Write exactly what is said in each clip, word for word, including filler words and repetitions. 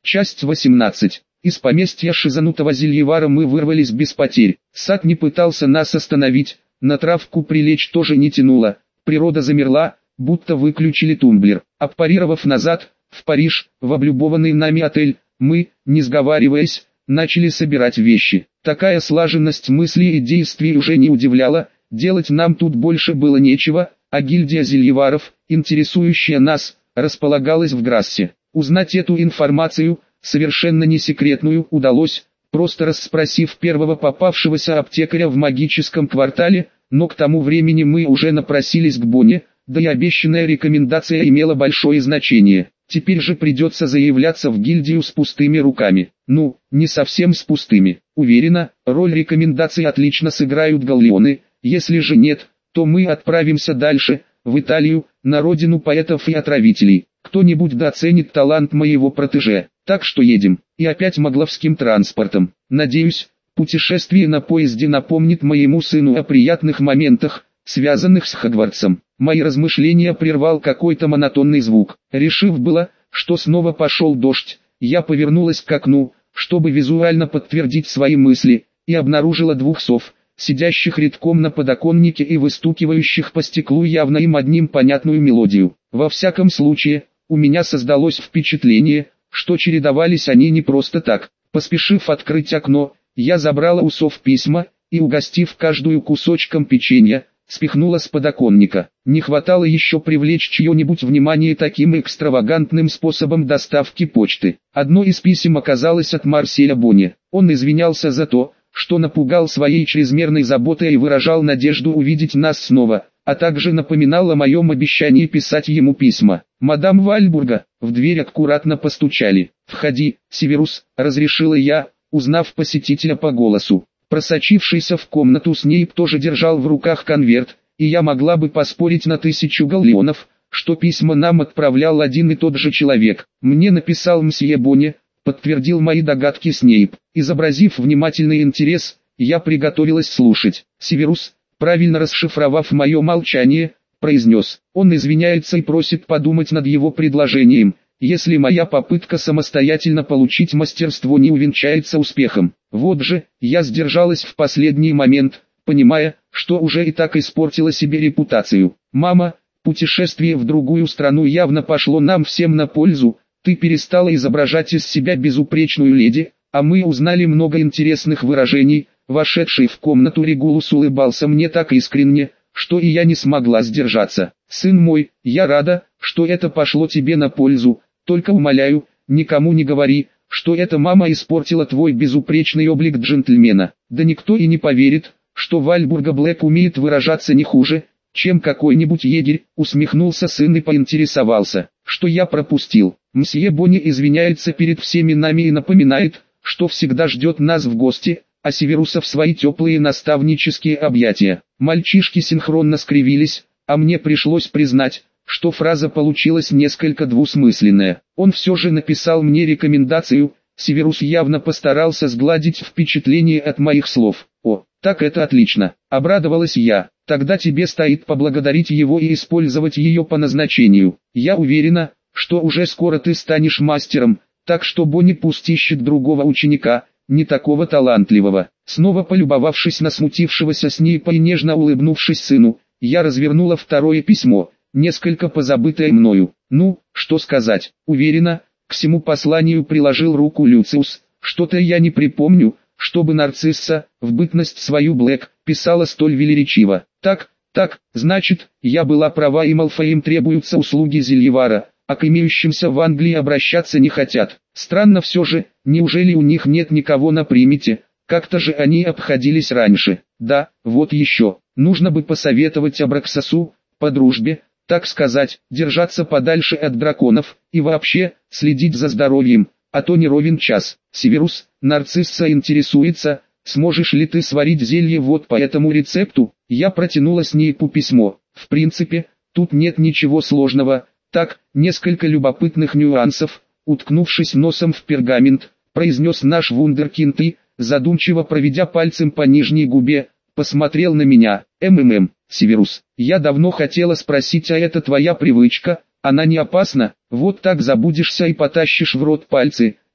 Часть восемнадцать. Из поместья шизанутого Зельевара мы вырвались без потерь. Сад не пытался нас остановить, на травку прилечь тоже не тянуло. Природа замерла, будто выключили тумблер. Отпарировав назад, в Париж, в облюбованный нами отель, мы, не сговариваясь, начали собирать вещи. Такая слаженность мыслей и действий уже не удивляла, делать нам тут больше было нечего, а гильдия Зельеваров, интересующая нас, располагалась в Грассе. Узнать эту информацию, совершенно не секретную, удалось, просто расспросив первого попавшегося аптекаря в магическом квартале, но к тому времени мы уже напросились к Боне, да и обещанная рекомендация имела большое значение. Теперь же придется заявляться в гильдию с пустыми руками. Ну, не совсем с пустыми. Уверена, роль рекомендаций отлично сыграют галлеоны, если же нет, то мы отправимся дальше, в Италию, на родину поэтов и отравителей. Кто-нибудь дооценит талант моего протеже, так что едем, и опять могловским транспортом. Надеюсь, путешествие на поезде напомнит моему сыну о приятных моментах, связанных с Хогвартсом. Мои размышления прервал какой-то монотонный звук. Решив было, что снова пошел дождь, я повернулась к окну, чтобы визуально подтвердить свои мысли, и обнаружила двух сов, сидящих редком на подоконнике и выстукивающих по стеклу явно им одним понятную мелодию. Во всяком случае, у меня создалось впечатление, что чередовались они не просто так. Поспешив открыть окно, я забрала у сов письма, и угостив каждую кусочком печенья, спихнула с подоконника. Не хватало еще привлечь чье-нибудь внимание таким экстравагантным способом доставки почты. Одно из писем оказалось от Марселя Боне. Он извинялся за то, что напугал своей чрезмерной заботой и выражал надежду увидеть нас снова, а также напоминал о моем обещании писать ему письма. «Мадам Вальбурга», в дверь аккуратно постучали. «Входи, Северус», разрешила я, узнав посетителя по голосу. Просочившийся в комнату Снейп тоже держал в руках конверт, и я могла бы поспорить на тысячу галлеонов, что письма нам отправлял один и тот же человек. «Мне написал мсье Боне», подтвердил мои догадки Снейп. Изобразив внимательный интерес, я приготовилась слушать. Северус, правильно расшифровав мое молчание, произнес: «Он извиняется и просит подумать над его предложением, если моя попытка самостоятельно получить мастерство не увенчается успехом». Вот же, я сдержалась в последний момент, понимая, что уже и так испортила себе репутацию. «Мама, путешествие в другую страну явно пошло нам всем на пользу, ты перестала изображать из себя безупречную леди, а мы узнали много интересных выражений». Вошедший в комнату Регулус улыбался мне так искренне, что и я не смогла сдержаться. «Сын мой, я рада, что это пошло тебе на пользу, только умоляю, никому не говори, что эта мама испортила твой безупречный облик джентльмена. Да никто и не поверит, что Вальбурга Блэк умеет выражаться не хуже, чем какой-нибудь егерь», усмехнулся сын и поинтересовался, что я пропустил. «Мсье Бонни извиняется перед всеми нами и напоминает, что всегда ждет нас в гости, а Северуса в свои теплые наставнические объятия». Мальчишки синхронно скривились, а мне пришлось признать, что фраза получилась несколько двусмысленная. Он все же написал мне рекомендацию, Северус явно постарался сгладить впечатление от моих слов. «О, так это отлично», — обрадовалась я. «Тогда тебе стоит поблагодарить его и использовать ее по назначению. Я уверена, что уже скоро ты станешь мастером, так что Бонни пусть ищет другого ученика, не такого талантливого». Снова полюбовавшись на смутившегося Снейпа и нежно улыбнувшись сыну, я развернула второе письмо, несколько позабытое мною. Ну, что сказать, уверена, к всему посланию приложил руку Люциус. Что-то я не припомню, чтобы Нарцисса, в бытность свою Блэк, писала столь велеречиво. Так, так, значит, я была права и Малфоям требуются услуги Зельевара, а к имеющимся в Англии обращаться не хотят. Странно все же, неужели у них нет никого на примете? Как-то же они обходились раньше. Да, вот еще, нужно бы посоветовать Абраксасу, по дружбе, так сказать, держаться подальше от драконов, и вообще, следить за здоровьем, а то не ровен час. Северус, Нарцисса интересуется, сможешь ли ты сварить зелье вот по этому рецепту? Я протянула Снейпу письмо. В принципе, тут нет ничего сложного, так, несколько любопытных нюансов, уткнувшись носом в пергамент, произнес наш вундеркинд и, задумчиво проведя пальцем по нижней губе, посмотрел на меня. «МММ, Северус, я давно хотела спросить, а это твоя привычка, она не опасна? Вот так забудешься и потащишь в рот пальцы,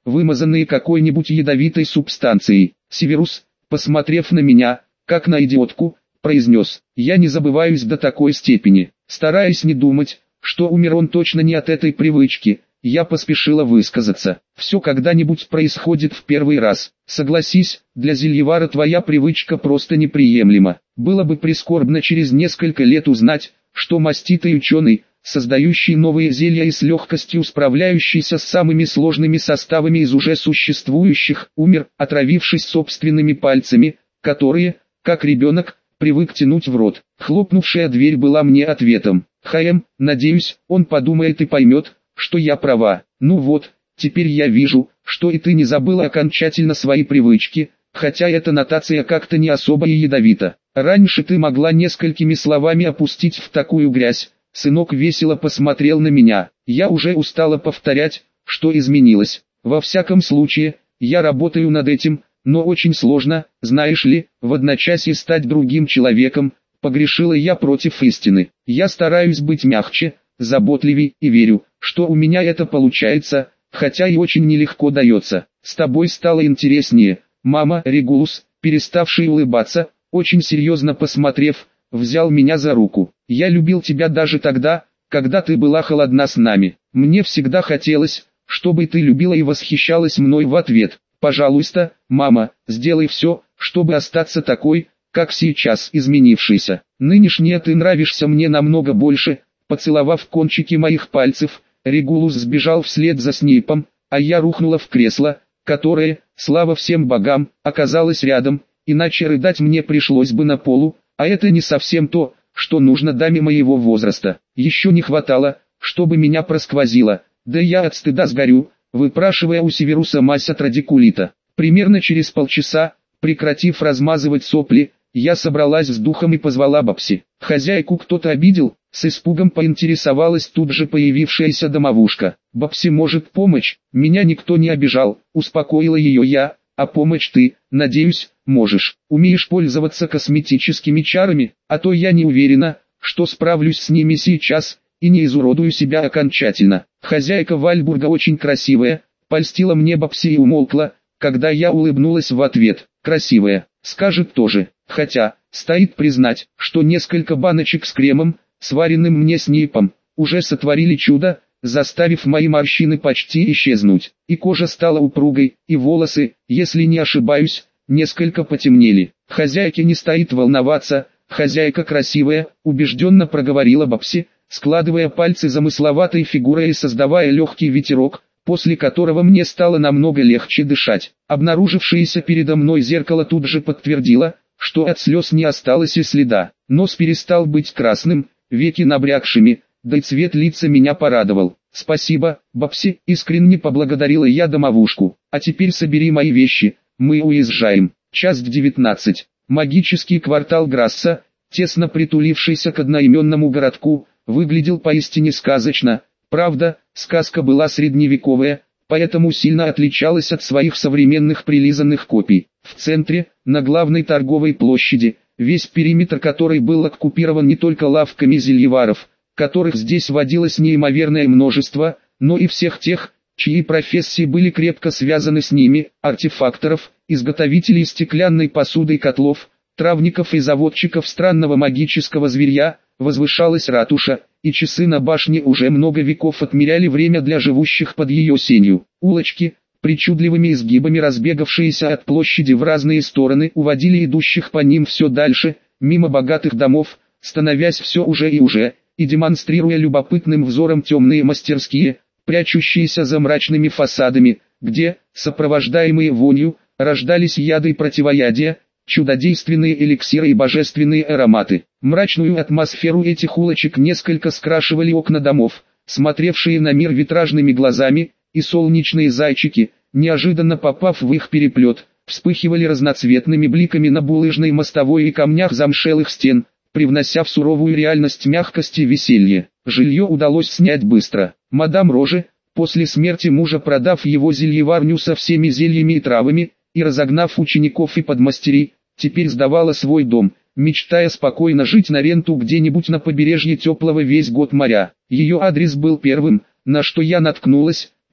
вымазанные какой-нибудь ядовитой субстанцией. Северус, посмотрев на меня, как на идиотку, произнес: «Я не забываюсь до такой степени». Стараясь не думать, что умер он точно не от этой привычки, я поспешила высказаться. «Все когда-нибудь происходит в первый раз. Согласись, для зельевара твоя привычка просто неприемлема. Было бы прискорбно через несколько лет узнать, что маститый ученый, создающий новые зелья и с легкостью справляющийся с самыми сложными составами из уже существующих, умер, отравившись собственными пальцами, которые, как ребенок, привык тянуть в рот». Хлопнувшая дверь была мне ответом. «Хаем, надеюсь, он подумает и поймет, что я права. Ну вот, теперь я вижу, что и ты не забыла окончательно свои привычки, хотя эта нотация как-то не особо и ядовита. Раньше ты могла несколькими словами опустить в такую грязь». Сынок весело посмотрел на меня. Я уже устала повторять, что изменилось. Во всяком случае, я работаю над этим, но очень сложно, знаешь ли, в одночасье стать другим человеком. Погрешила я против истины. Я стараюсь быть мягче, заботливей и верю, что у меня это получается, хотя и очень нелегко дается. С тобой стало интереснее, мама. Регулус, переставший улыбаться, очень серьезно посмотрев, взял меня за руку. Я любил тебя даже тогда, когда ты была холодна с нами. Мне всегда хотелось, чтобы ты любила и восхищалась мной в ответ. Пожалуйста, мама, сделай все, чтобы остаться такой, как сейчас, изменившийся. Нынешняя ты нравишься мне намного больше». Поцеловав кончики моих пальцев, Регулус сбежал вслед за Снейпом, а я рухнула в кресло, которое, слава всем богам, оказалось рядом, иначе рыдать мне пришлось бы на полу, а это не совсем то, что нужно даме моего возраста. Еще не хватало, чтобы меня просквозило, да я от стыда сгорю, выпрашивая у Северуса мазь от радикулита. Примерно через полчаса, прекратив размазывать сопли, я собралась с духом и позвала Бабси. «Хозяйку кто-то обидел?» — с испугом поинтересовалась тут же появившаяся домовушка. «Бабси может помочь, меня никто не обижал», — успокоила ее я. «А помочь ты, надеюсь, можешь. Умеешь пользоваться косметическими чарами, а то я не уверена, что справлюсь с ними сейчас и не изуродую себя окончательно». Хозяйка Вальбурга очень красивая, польстила мне Бабси и умолкла, когда я улыбнулась в ответ. «Красивая, скажет тоже». Хотя, стоит признать, что несколько баночек с кремом, сваренным мне Снейпом, уже сотворили чудо, заставив мои морщины почти исчезнуть. И кожа стала упругой, и волосы, если не ошибаюсь, несколько потемнели. «Хозяйке не стоит волноваться, хозяйка красивая», — убежденно проговорила Бабси, складывая пальцы замысловатой фигурой и создавая легкий ветерок, после которого мне стало намного легче дышать. Обнаружившееся передо мной зеркало тут же подтвердило, что от слез не осталось и следа. Нос перестал быть красным, веки набрякшими, да и цвет лица меня порадовал. «Спасибо, Бабси», — искренне поблагодарила я домовушку. «А теперь собери мои вещи, мы уезжаем». Часть девятнадцать. Магический квартал Грасса, тесно притулившийся к одноименному городку, выглядел поистине сказочно. Правда, сказка была средневековая, поэтому сильно отличалась от своих современных прилизанных копий. В центре, на главной торговой площади, весь периметр которой был оккупирован не только лавками зельеваров, которых здесь водилось неимоверное множество, но и всех тех, чьи профессии были крепко связаны с ними, артефакторов, изготовителей стеклянной посуды и котлов, травников и заводчиков странного магического зверья, возвышалась ратуша, и часы на башне уже много веков отмеряли время для живущих под ее сенью. Улочки, причудливыми изгибами разбегавшиеся от площади в разные стороны, уводили идущих по ним все дальше, мимо богатых домов, становясь все уже и уже, и демонстрируя любопытным взором темные мастерские, прячущиеся за мрачными фасадами, где, сопровождаемые вонью, рождались яды и противоядия, чудодейственные эликсиры и божественные ароматы. Мрачную атмосферу этих улочек несколько скрашивали окна домов, смотревшие на мир витражными глазами, и солнечные зайчики, неожиданно попав в их переплет, вспыхивали разноцветными бликами на булыжной мостовой и камнях замшелых стен, привнося в суровую реальность мягкость и веселье. Жилье удалось снять быстро. Мадам Роже, после смерти мужа продав его зельеварню со всеми зельями и травами, и разогнав учеников и подмастерий, теперь сдавала свой дом, мечтая спокойно жить на ренту где-нибудь на побережье теплого весь год моря. Ее адрес был первым, на что я наткнулась,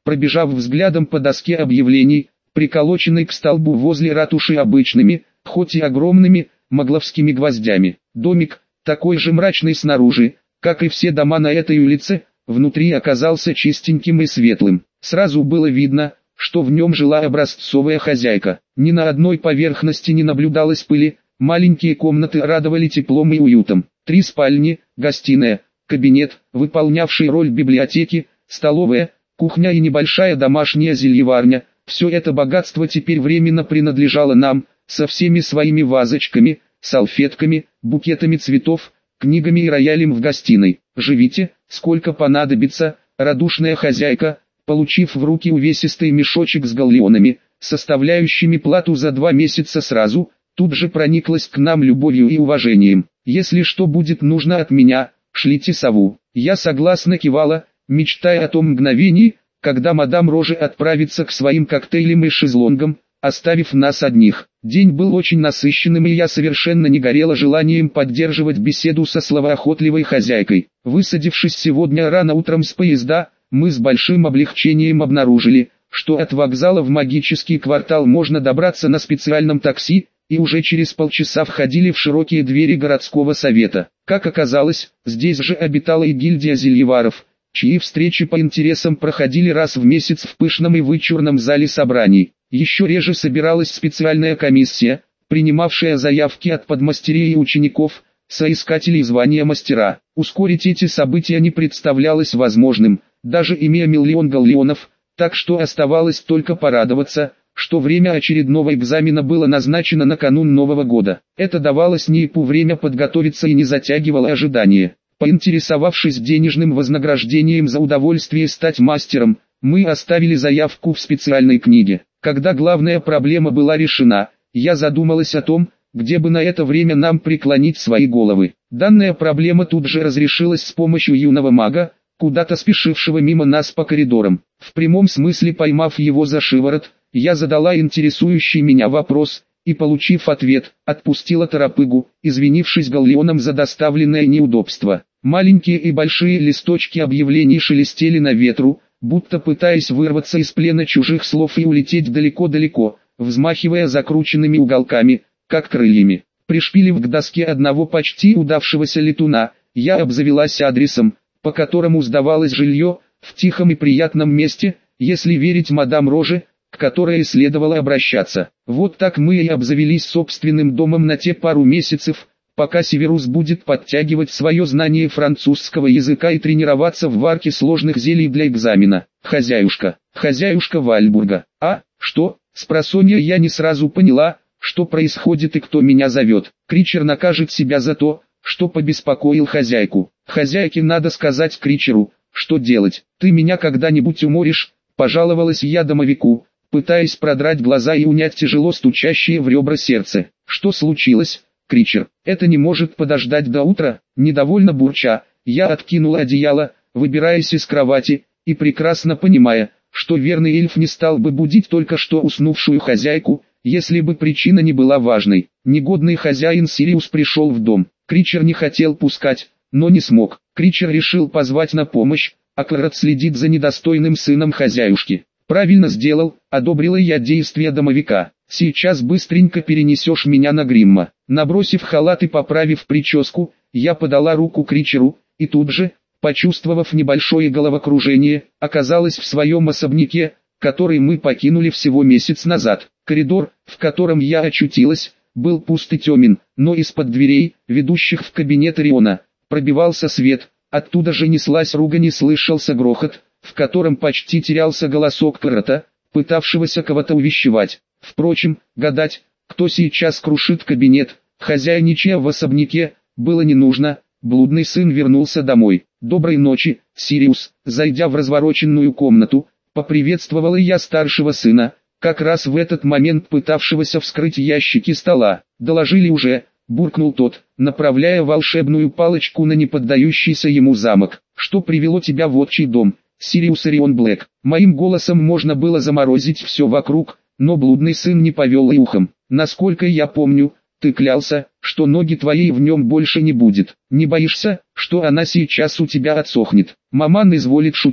пробежав взглядом по доске объявлений, приколоченной к столбу возле ратуши обычными, хоть и огромными, могловскими гвоздями. Домик, такой же мрачный снаружи, как и все дома на этой улице, внутри оказался чистеньким и светлым. Сразу было видно, что в нем жила образцовая хозяйка. Ни на одной поверхности не наблюдалось пыли, маленькие комнаты радовали теплом и уютом. Три спальни, гостиная, кабинет, выполнявший роль библиотеки, столовая, кухня и небольшая домашняя зельеварня. Все это богатство теперь временно принадлежало нам, со всеми своими вазочками, салфетками, букетами цветов, книгами и роялем в гостиной. Живите, сколько понадобится, радушная хозяйка, получив в руки увесистый мешочек с галлеонами, составляющими плату за два месяца сразу, тут же прониклась к нам любовью и уважением. Если что будет нужно от меня, шлите сову. Я согласно кивала, мечтая о том мгновении, когда мадам Роже отправится к своим коктейлям и шезлонгам, оставив нас одних. День был очень насыщенным, и я совершенно не горела желанием поддерживать беседу со словоохотливой хозяйкой. Высадившись сегодня рано утром с поезда, мы с большим облегчением обнаружили, что от вокзала в магический квартал можно добраться на специальном такси, и уже через полчаса входили в широкие двери городского совета. Как оказалось, здесь же обитала и гильдия зельеваров, чьи встречи по интересам проходили раз в месяц в пышном и вычурном зале собраний. Еще реже собиралась специальная комиссия, принимавшая заявки от подмастерей и учеников, соискателей звания мастера. Ускорить эти события не представлялось возможным, даже имея миллион галлеонов, так что оставалось только порадоваться, что время очередного экзамена было назначено на канун Нового года. Это давало СНИИПу время подготовиться и не затягивало ожидания. Поинтересовавшись денежным вознаграждением за удовольствие стать мастером, мы оставили заявку в специальной книге. Когда главная проблема была решена, я задумалась о том, где бы на это время нам преклонить свои головы. Данная проблема тут же разрешилась с помощью юного мага, куда-то спешившего мимо нас по коридорам. В прямом смысле поймав его за шиворот, я задала интересующий меня вопрос, и, получив ответ, отпустила торопыгу, извинившись галлеоном за доставленное неудобство. Маленькие и большие листочки объявлений шелестели на ветру, будто пытаясь вырваться из плена чужих слов и улететь далеко-далеко, взмахивая закрученными уголками, как крыльями. Пришпилив к доске одного почти удавшегося летуна, я обзавелась адресом, по которому сдавалось жилье, в тихом и приятном месте, если верить мадам Роже, к которой следовало обращаться. Вот так мы и обзавелись собственным домом на те пару месяцев, пока Северус будет подтягивать свое знание французского языка и тренироваться в варке сложных зелий для экзамена. Хозяюшка, хозяюшка Вальбурга. А, что? Спросонья я не сразу поняла, что происходит и кто меня зовет. Кричер накажет себя за то, что побеспокоил хозяйку. Хозяйке надо сказать Кричеру, что делать. Ты меня когда-нибудь уморишь? Пожаловалась я домовику, пытаясь продрать глаза и унять тяжело стучащее в ребра сердце. Что случилось, Кричер? Это не может подождать до утра? Недовольно бурча, я откинула одеяло, выбираясь из кровати, и прекрасно понимая, что верный эльф не стал бы будить только что уснувшую хозяйку, если бы причина не была важной. Негодный хозяин Сириус пришел в дом. Кричер не хотел пускать, но не смог. Кричер решил позвать на помощь, а Кларет следит за недостойным сыном хозяюшки. Правильно сделал, одобрила я действия домовика. Сейчас быстренько перенесешь меня на Гримма. Набросив халат и поправив прическу, я подала руку Кричеру, и тут же, почувствовав небольшое головокружение, оказалась в своем особняке, который мы покинули всего месяц назад. Коридор, в котором я очутилась, был пуст и темен, но из-под дверей, ведущих в кабинет Риона, пробивался свет, оттуда же неслась ругань и слышался грохот, в котором почти терялся голосок Кларета, пытавшегося кого-то увещевать. Впрочем, гадать, кто сейчас крушит кабинет, хозяйничая в особняке, было не нужно. Блудный сын вернулся домой. «Доброй ночи, Сириус», зайдя в развороченную комнату, поприветствовала я старшего сына, как раз в этот момент пытавшегося вскрыть ящики стола. «Доложили уже», буркнул тот, направляя волшебную палочку на неподдающийся ему замок. «Что привело тебя в отчий дом, Сириус Орион Блэк?» Моим голосом можно было заморозить все вокруг, но блудный сын не повел и ухом. «Насколько я помню, ты клялся, что ноги твоей в нем больше не будет. Не боишься, что она сейчас у тебя отсохнет?» Маман изволит шутить,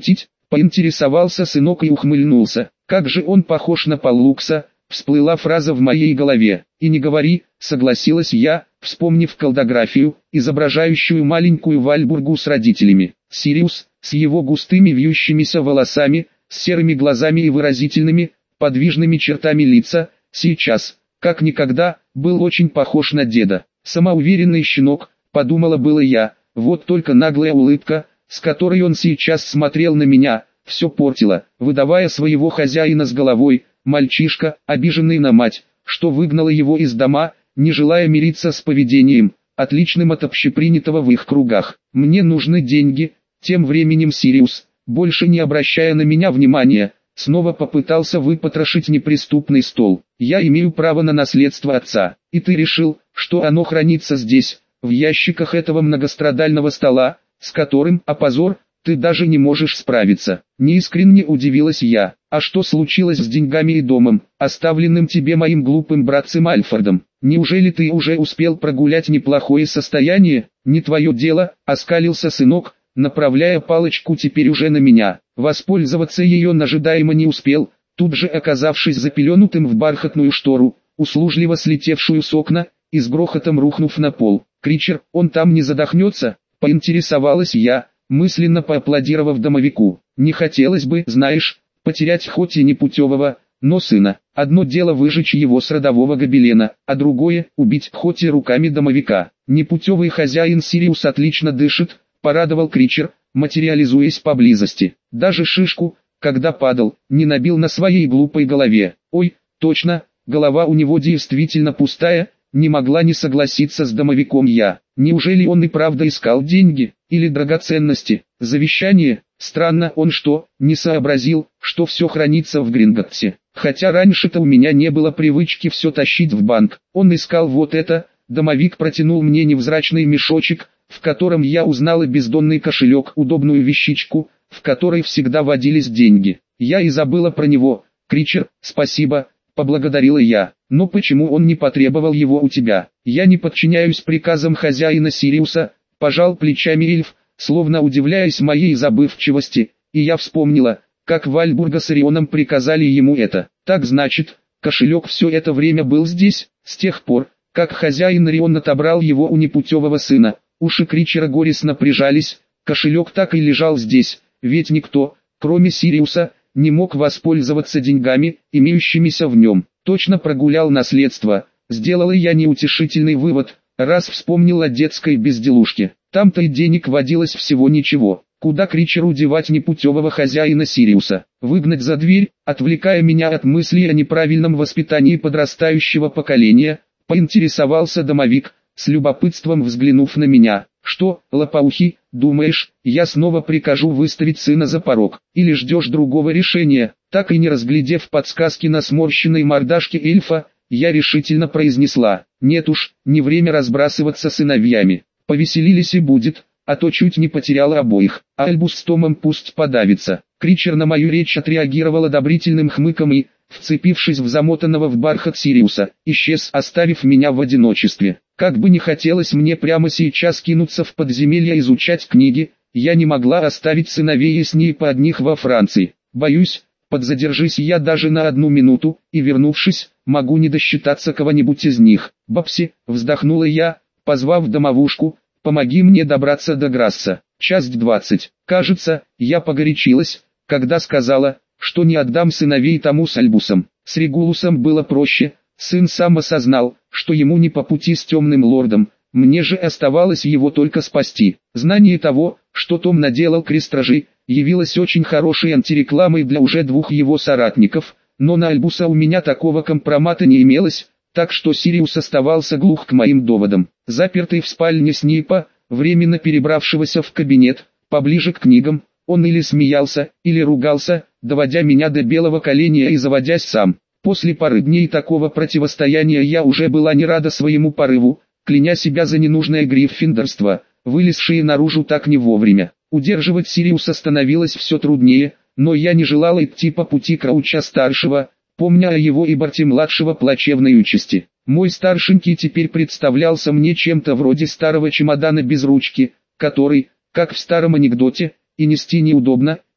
Поинтересовался сынок и ухмыльнулся. Как же он похож на Паллукса, всплыла фраза в моей голове. И не говори, согласилась я, вспомнив колдографию, изображающую маленькую Вальбургу с родителями. Сириус, с его густыми вьющимися волосами, с серыми глазами и выразительными, подвижными чертами лица, сейчас, как никогда, был очень похож на деда. Самоуверенный щенок, подумала было я, вот только наглая улыбка, с которой он сейчас смотрел на меня, все портила, выдавая своего хозяина с головой. Мальчишка, обиженный на мать, что выгнала его из дома, не желая мириться с поведением, отличным от общепринятого в их кругах. «Мне нужны деньги», тем временем Сириус, больше не обращая на меня внимания, снова попытался выпотрошить неприступный стол. «Я имею право на наследство отца, и ты решил, что оно хранится здесь, в ящиках этого многострадального стола, с которым, а позор, ты даже не можешь справиться». Неискренне удивилась я. «А что случилось с деньгами и домом, оставленным тебе моим глупым братцем Альфредом? Неужели ты уже успел прогулять неплохое состояние?» «Не твое дело», — оскалился сынок, направляя палочку теперь уже на меня. Воспользоваться ее он ожидаемо не успел, тут же оказавшись запеленутым в бархатную штору, услужливо слетевшую с окна, и с грохотом рухнув на пол. «Кричер, он там не задохнется?» — поинтересовалась я, мысленно поаплодировав домовику. «Не хотелось бы, знаешь, потерять хоть и непутевого, но сына. Одно дело выжечь его с родового гобелена, а другое — убить хоть и руками домовика. Непутевый хозяин Сириус отлично дышит», — порадовал Кричер, материализуясь поблизости. Даже шишку, когда падал, не набил на своей глупой голове. «Ой, точно, голова у него действительно пустая», — не могла не согласиться с домовиком я. Неужели он и правда искал деньги, или драгоценности? Завещание? Странно, он что, не сообразил, что все хранится в Гринготтсе? Хотя раньше-то у меня не было привычки все тащить в банк. Он искал вот это. Домовик протянул мне невзрачный мешочек, в котором я узнала бездонный кошелек, удобную вещичку, в которой всегда водились деньги. Я и забыла про него. «Кричер, спасибо», — поблагодарила я. «Но почему он не потребовал его у тебя?» «Я не подчиняюсь приказам хозяина Сириуса», — пожал плечами эльф, словно удивляясь моей забывчивости, и я вспомнила, как Вальбурга с Орионом приказали ему это. «Так значит, кошелек все это время был здесь, с тех пор, как хозяин Орион отобрал его у непутевого сына». Уши Кричера горестно прижались, кошелек так и лежал здесь, ведь никто, кроме Сириуса, не мог воспользоваться деньгами, имеющимися в нем. Точно прогулял наследство, сделала я неутешительный вывод, раз вспомнил о детской безделушке. Там-то и денег водилось всего ничего. Куда Кричеру девать непутевого хозяина Сириуса? Выгнать за дверь, отвлекая меня от мыслей о неправильном воспитании подрастающего поколения, поинтересовался домовик, с любопытством взглянув на меня. «Что, лопоухий, думаешь, я снова прикажу выставить сына за порог? Или ждешь другого решения?» Так и не разглядев подсказки на сморщенной мордашке эльфа, я решительно произнесла: «Нет уж, не время разбрасываться сыновьями. Повеселились и будет, а то чуть не потеряла обоих. А Альбус с Томом пусть подавится». Кричер на мою речь отреагировал одобрительным хмыком и, вцепившись в замотанного в бархат Сириуса, исчез, оставив меня в одиночестве. Как бы не хотелось мне прямо сейчас кинуться в подземелье изучать книги, я не могла оставить сыновей и Снейпа одних во Франции. Боюсь, подзадержись я даже на одну минуту, и вернувшись, могу не досчитаться кого-нибудь из них. «Бабси», вздохнула я, позвав домовушку, «помоги мне добраться до Грасса». Часть двадцать. Кажется, я погорячилась, когда сказала, что не отдам сыновей тому с Альбусом. С Регулусом было проще, сын сам осознал, что ему не по пути с темным лордом, мне же оставалось его только спасти. Знание того, что Том наделал крестражи, явилось очень хорошей антирекламой для уже двух его соратников, но на Альбуса у меня такого компромата не имелось, так что Сириус оставался глух к моим доводам. Запертый в спальне Снейпа, временно перебравшегося в кабинет, поближе к книгам, он или смеялся, или ругался, доводя меня до белого коленя и заводясь сам. После пары дней такого противостояния я уже была не рада своему порыву, кляня себя за ненужное гриффиндорство, вылезшее наружу так не вовремя. Удерживать Сириуса становилось все труднее, но я не желала идти по пути Крауча-старшего, помня о его и Барти-младшего плачевной участи. Мой старшенький теперь представлялся мне чем-то вроде старого чемодана без ручки, который, как в старом анекдоте, и нести неудобно,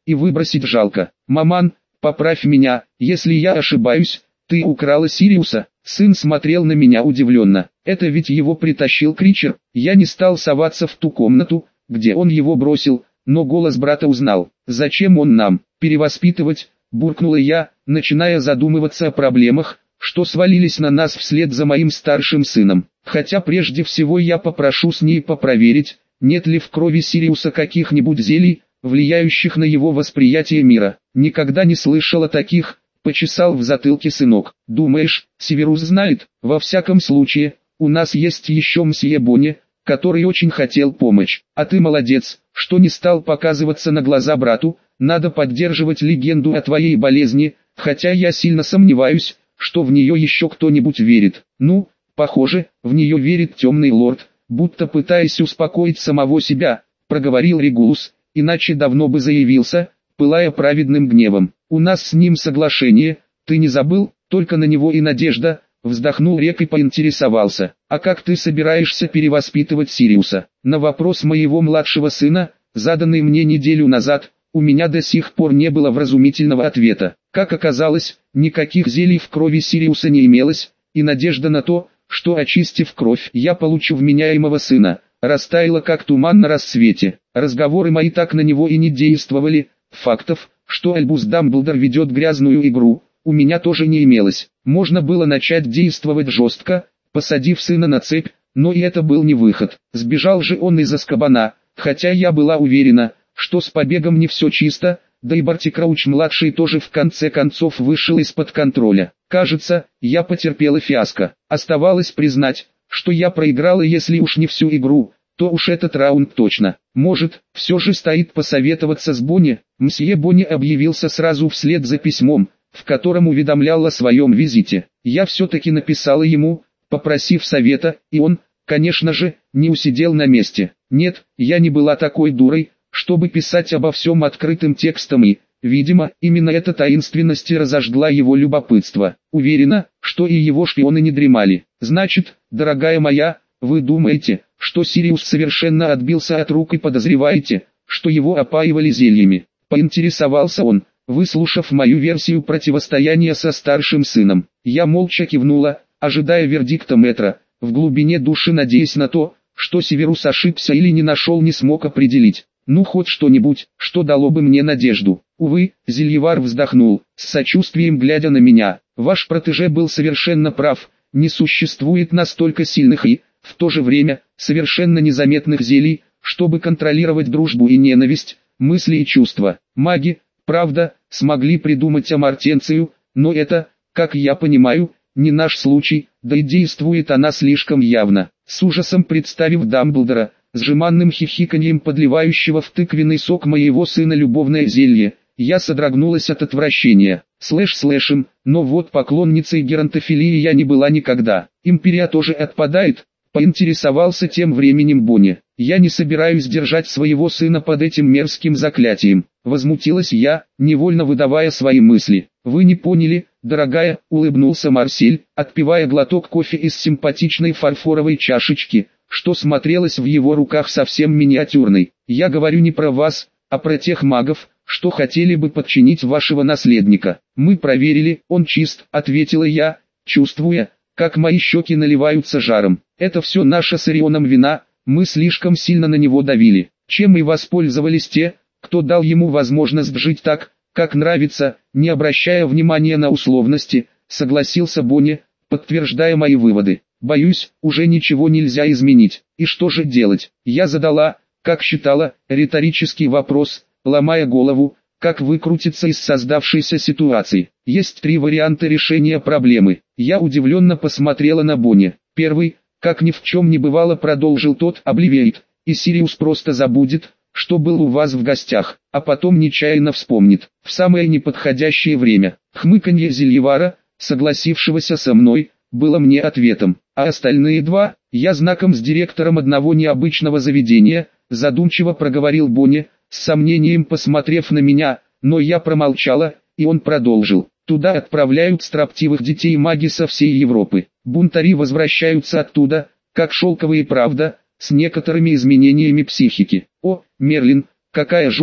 и выбросить жалко. Маман, поправь меня, если я ошибаюсь, ты украла Сириуса. Сын смотрел на меня удивленно. Это ведь его притащил Кричер. Я не стал соваться в ту комнату, где он его бросил, но голос брата узнал. Зачем он нам? Перевоспитывать? Буркнула я, начиная задумываться о проблемах, что свалились на нас вслед за моим старшим сыном. Хотя прежде всего я попрошу с ней попроверить, нет ли в крови Сириуса каких-нибудь зелий, влияющих на его восприятие мира. Никогда не слышал о таких, почесал в затылке сынок. Думаешь, Северус знает? Во всяком случае, у нас есть еще мсье Бонни, который очень хотел помочь. А ты молодец, что не стал показываться на глаза брату. Надо поддерживать легенду о твоей болезни, хотя я сильно сомневаюсь, что в нее еще кто-нибудь верит. Ну, похоже, в нее верит темный лорд, будто пытаясь успокоить самого себя, проговорил Регулус, иначе давно бы заявился, пылая праведным гневом. У нас с ним соглашение, ты не забыл, только на него и надежда. Вздохнул Рек и поинтересовался, а как ты собираешься перевоспитывать Сириуса? На вопрос моего младшего сына, заданный мне неделю назад, у меня до сих пор не было вразумительного ответа. Как оказалось, никаких зелий в крови Сириуса не имелось, и надежда на то, что очистив кровь, я получу вменяемого сына, растаяла как туман на рассвете. Разговоры мои так на него и не действовали. Фактов, что Альбус Дамблдор ведет грязную игру, у меня тоже не имелось. Можно было начать действовать жестко, посадив сына на цепь, но и это был не выход. Сбежал же он из Азкабана, хотя я была уверена, что с побегом не все чисто, да и Барти Крауч-младший тоже в конце концов вышел из-под контроля. Кажется, я потерпела фиаско. Оставалось признать, что я проиграла, если уж не всю игру, то уж этот раунд точно. Может, все же стоит посоветоваться с Бонни. Мсье Бонни объявился сразу вслед за письмом, в котором уведомлял о своем визите. Я все-таки написала ему, попросив совета, и он, конечно же, не усидел на месте. Нет, я не была такой дурой, чтобы писать обо всем открытым текстом и, видимо, именно эта таинственность и разожгла его любопытство. Уверена, что и его шпионы не дремали. Значит, дорогая моя, вы думаете, что Сириус совершенно отбился от рук и подозреваете, что его опаивали зельями? Поинтересовался он, выслушав мою версию противостояния со старшим сыном. Я молча кивнула, ожидая вердикта мэтра, в глубине души надеясь на то, что Северус ошибся или не нашел, не смог определить. Ну хоть что-нибудь, что дало бы мне надежду. Увы, Зельевар вздохнул, с сочувствием глядя на меня. Ваш протеже был совершенно прав, не существует настолько сильных и, в то же время, совершенно незаметных зелий, чтобы контролировать дружбу и ненависть, мысли и чувства. Маги, правда, смогли придумать амортенцию, но это, как я понимаю, не наш случай, да и действует она слишком явно. С ужасом представив Дамблдора, с жеманным хихиканьем подливающего в тыквенный сок моего сына любовное зелье, я содрогнулась от отвращения. Слэш-слэшем, но вот поклонницей геронтофилии я не была никогда. Империя тоже отпадает, поинтересовался тем временем Бонни. Я не собираюсь держать своего сына под этим мерзким заклятием. Возмутилась я, невольно выдавая свои мысли. Вы не поняли, дорогая, улыбнулся Марсель, отпивая глоток кофе из симпатичной фарфоровой чашечки, что смотрелось в его руках совсем миниатюрной. Я говорю не про вас, а про тех магов, что хотели бы подчинить вашего наследника. Мы проверили, он чист, ответила я, чувствуя, как мои щеки наливаются жаром. Это все наша с Орионом вина, мы слишком сильно на него давили. Чем и воспользовались те, кто дал ему возможность жить так, как нравится, не обращая внимания на условности, согласился Бонни, подтверждая мои выводы. Боюсь, уже ничего нельзя изменить. И что же делать? Я задала, как считала, риторический вопрос, ломая голову, как выкрутиться из создавшейся ситуации. Есть три варианта решения проблемы. Я удивленно посмотрела на Бонни. Первый, как ни в чем не бывало, продолжил тот, обливеет, и Сириус просто забудет, что был у вас в гостях, а потом нечаянно вспомнит, в самое неподходящее время. Хмыканье Зельевара, согласившегося со мной, было мне ответом, а остальные два, я знаком с директором одного необычного заведения, задумчиво проговорил Бонни, с сомнением посмотрев на меня, но я промолчала, и он продолжил. Туда отправляют строптивых детей маги со всей Европы. Бунтари возвращаются оттуда, как шелковые, правда, с некоторыми изменениями психики. О, Мерлин, какая жуть,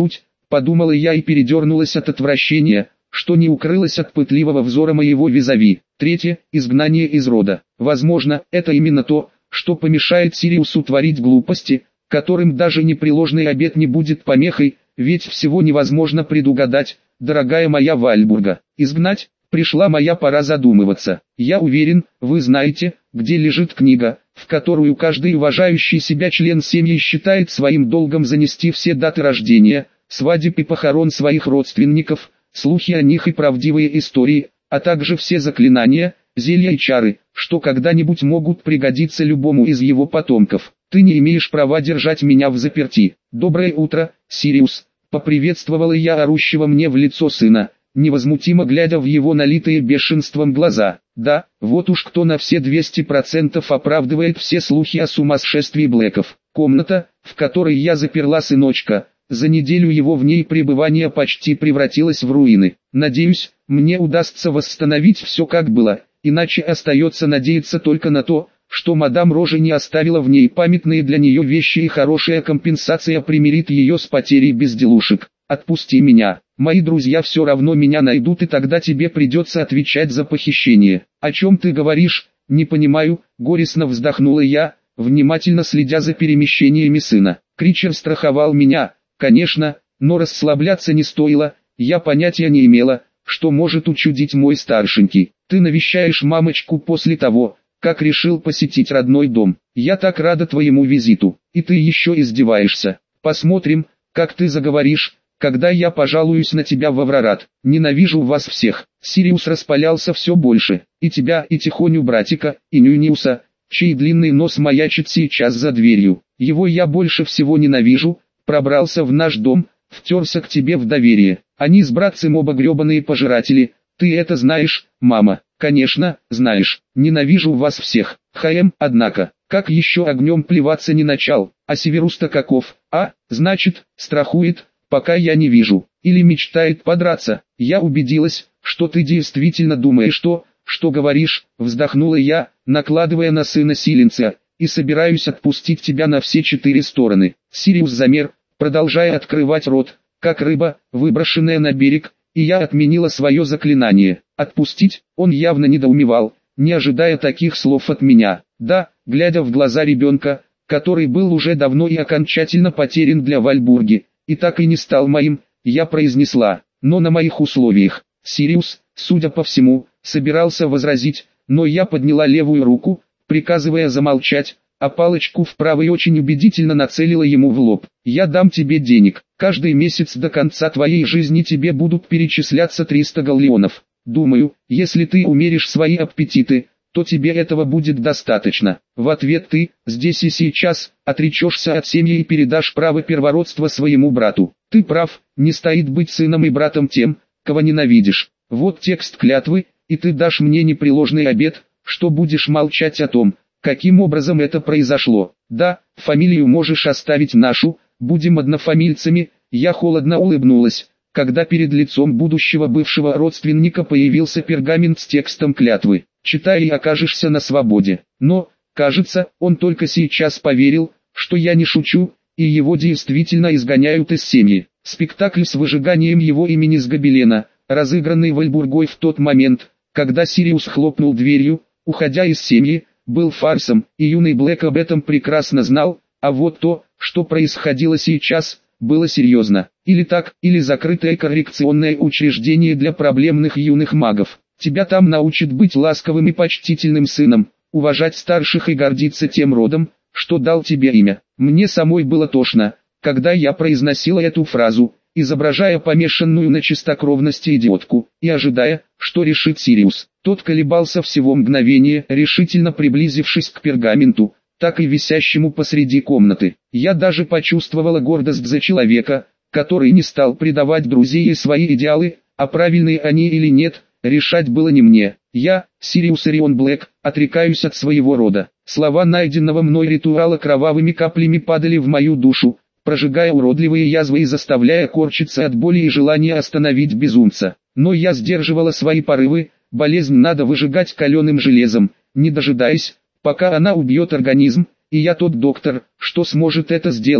подумала я и передернулась от отвращения, что не укрылось от пытливого взора моего визави. Третье – изгнание из рода. Возможно, это именно то, что помешает Сириусу творить глупости, которым даже непреложный обет не будет помехой, ведь всего невозможно предугадать, дорогая моя Вальбурга. Изгнать? Пришла моя пора задумываться. Я уверен, вы знаете, где лежит книга, в которую каждый уважающий себя член семьи считает своим долгом занести все даты рождения, свадеб и похорон своих родственников, слухи о них и правдивые истории, а также все заклинания, зелья и чары, что когда-нибудь могут пригодиться любому из его потомков. Ты не имеешь права держать меня в заперти. Доброе утро, Сириус, поприветствовала я орущего мне в лицо сына, невозмутимо глядя в его налитые бешенством глаза. Да, вот уж кто на все двести процентов оправдывает все слухи о сумасшествии Блэков. Комната, в которой я заперла сыночка, за неделю его в ней пребывания почти превратилась в руины. Надеюсь, мне удастся восстановить все как было, иначе остается надеяться только на то, что мадам Рожа не оставила в ней памятные для нее вещи, и хорошая компенсация примирит ее с потерей безделушек. Отпусти меня, мои друзья все равно меня найдут, и тогда тебе придется отвечать за похищение. О чем ты говоришь? Не понимаю, горестно вздохнула я, внимательно следя за перемещениями сына. Кричер страховал меня, конечно, но расслабляться не стоило, я понятия не имела, что может учудить мой старшенький. Ты навещаешь мамочку после того, как решил посетить родной дом. Я так рада твоему визиту, и ты еще издеваешься. Посмотрим, как ты заговоришь, когда я пожалуюсь на тебя в Аврорат. Ненавижу вас всех. Сириус распалялся все больше. И тебя, и Тихоню братика, и Нюниуса, чей длинный нос маячит сейчас за дверью. Его я больше всего ненавижу. Пробрался в наш дом, втерся к тебе в доверие. Они с братцем оба гребаные пожиратели. Ты это знаешь, мама? Конечно, знаешь. Ненавижу вас всех. ХМ, однако, как еще огнем плеваться не начал. А Северус-то каков? А, значит, страхует, пока я не вижу. Или мечтает подраться. Я убедилась, что ты действительно думаешь то, что говоришь, вздохнула я, накладывая на сына силенция, и собираюсь отпустить тебя на все четыре стороны. Сириус замер, продолжая открывать рот, как рыба, выброшенная на берег, и я отменила свое заклинание. Отпустить? Он явно недоумевал, не ожидая таких слов от меня. Да, глядя в глаза ребенка, который был уже давно и окончательно потерян для Вальбурги, и так и не стал моим, я произнесла, но на моих условиях. Сириус, судя по всему, собирался возразить, но я подняла левую руку, приказывая замолчать, а палочку в правой очень убедительно нацелила ему в лоб. «Я дам тебе денег. Каждый месяц до конца твоей жизни тебе будут перечисляться триста галлеонов. Думаю, если ты умеришь свои аппетиты, то тебе этого будет достаточно. В ответ ты, здесь и сейчас, отречешься от семьи и передашь право первородства своему брату. Ты прав, не стоит быть сыном и братом тем, кого ненавидишь. Вот текст клятвы, и ты дашь мне непреложный обет, что будешь молчать о том, каким образом это произошло. Да, фамилию можешь оставить нашу, будем однофамильцами». Я холодно улыбнулась, когда перед лицом будущего бывшего родственника появился пергамент с текстом клятвы. Читай и окажешься на свободе. Но, кажется, он только сейчас поверил, что я не шучу, и его действительно изгоняют из семьи. Спектакль с выжиганием его имени с гобелена, разыгранный Вальбургой в тот момент, когда Сириус хлопнул дверью, уходя из семьи, был фарсом, и юный Блэк об этом прекрасно знал, а вот то, что происходило сейчас, было серьезно. Или так, или закрытое коррекционное учреждение для проблемных юных магов. Тебя там научат быть ласковым и почтительным сыном, уважать старших и гордиться тем родом, что дал тебе имя. Мне самой было тошно, когда я произносила эту фразу, изображая помешанную на чистокровности идиотку, и ожидая, что решит Сириус. Тот колебался всего мгновение, решительно приблизившись к пергаменту, так и висящему посреди комнаты. Я даже почувствовала гордость за человека, который не стал предавать друзей и свои идеалы, а правильные они или нет, решать было не мне. Я, Сириус Орион Блэк, отрекаюсь от своего рода. Слова найденного мной ритуала кровавыми каплями падали в мою душу, прожигая уродливые язвы и заставляя корчиться от боли и желания остановить безумца. Но я сдерживала свои порывы, болезнь надо выжигать каленым железом, не дожидаясь, пока она убьет организм, и я тот доктор, что сможет это сделать.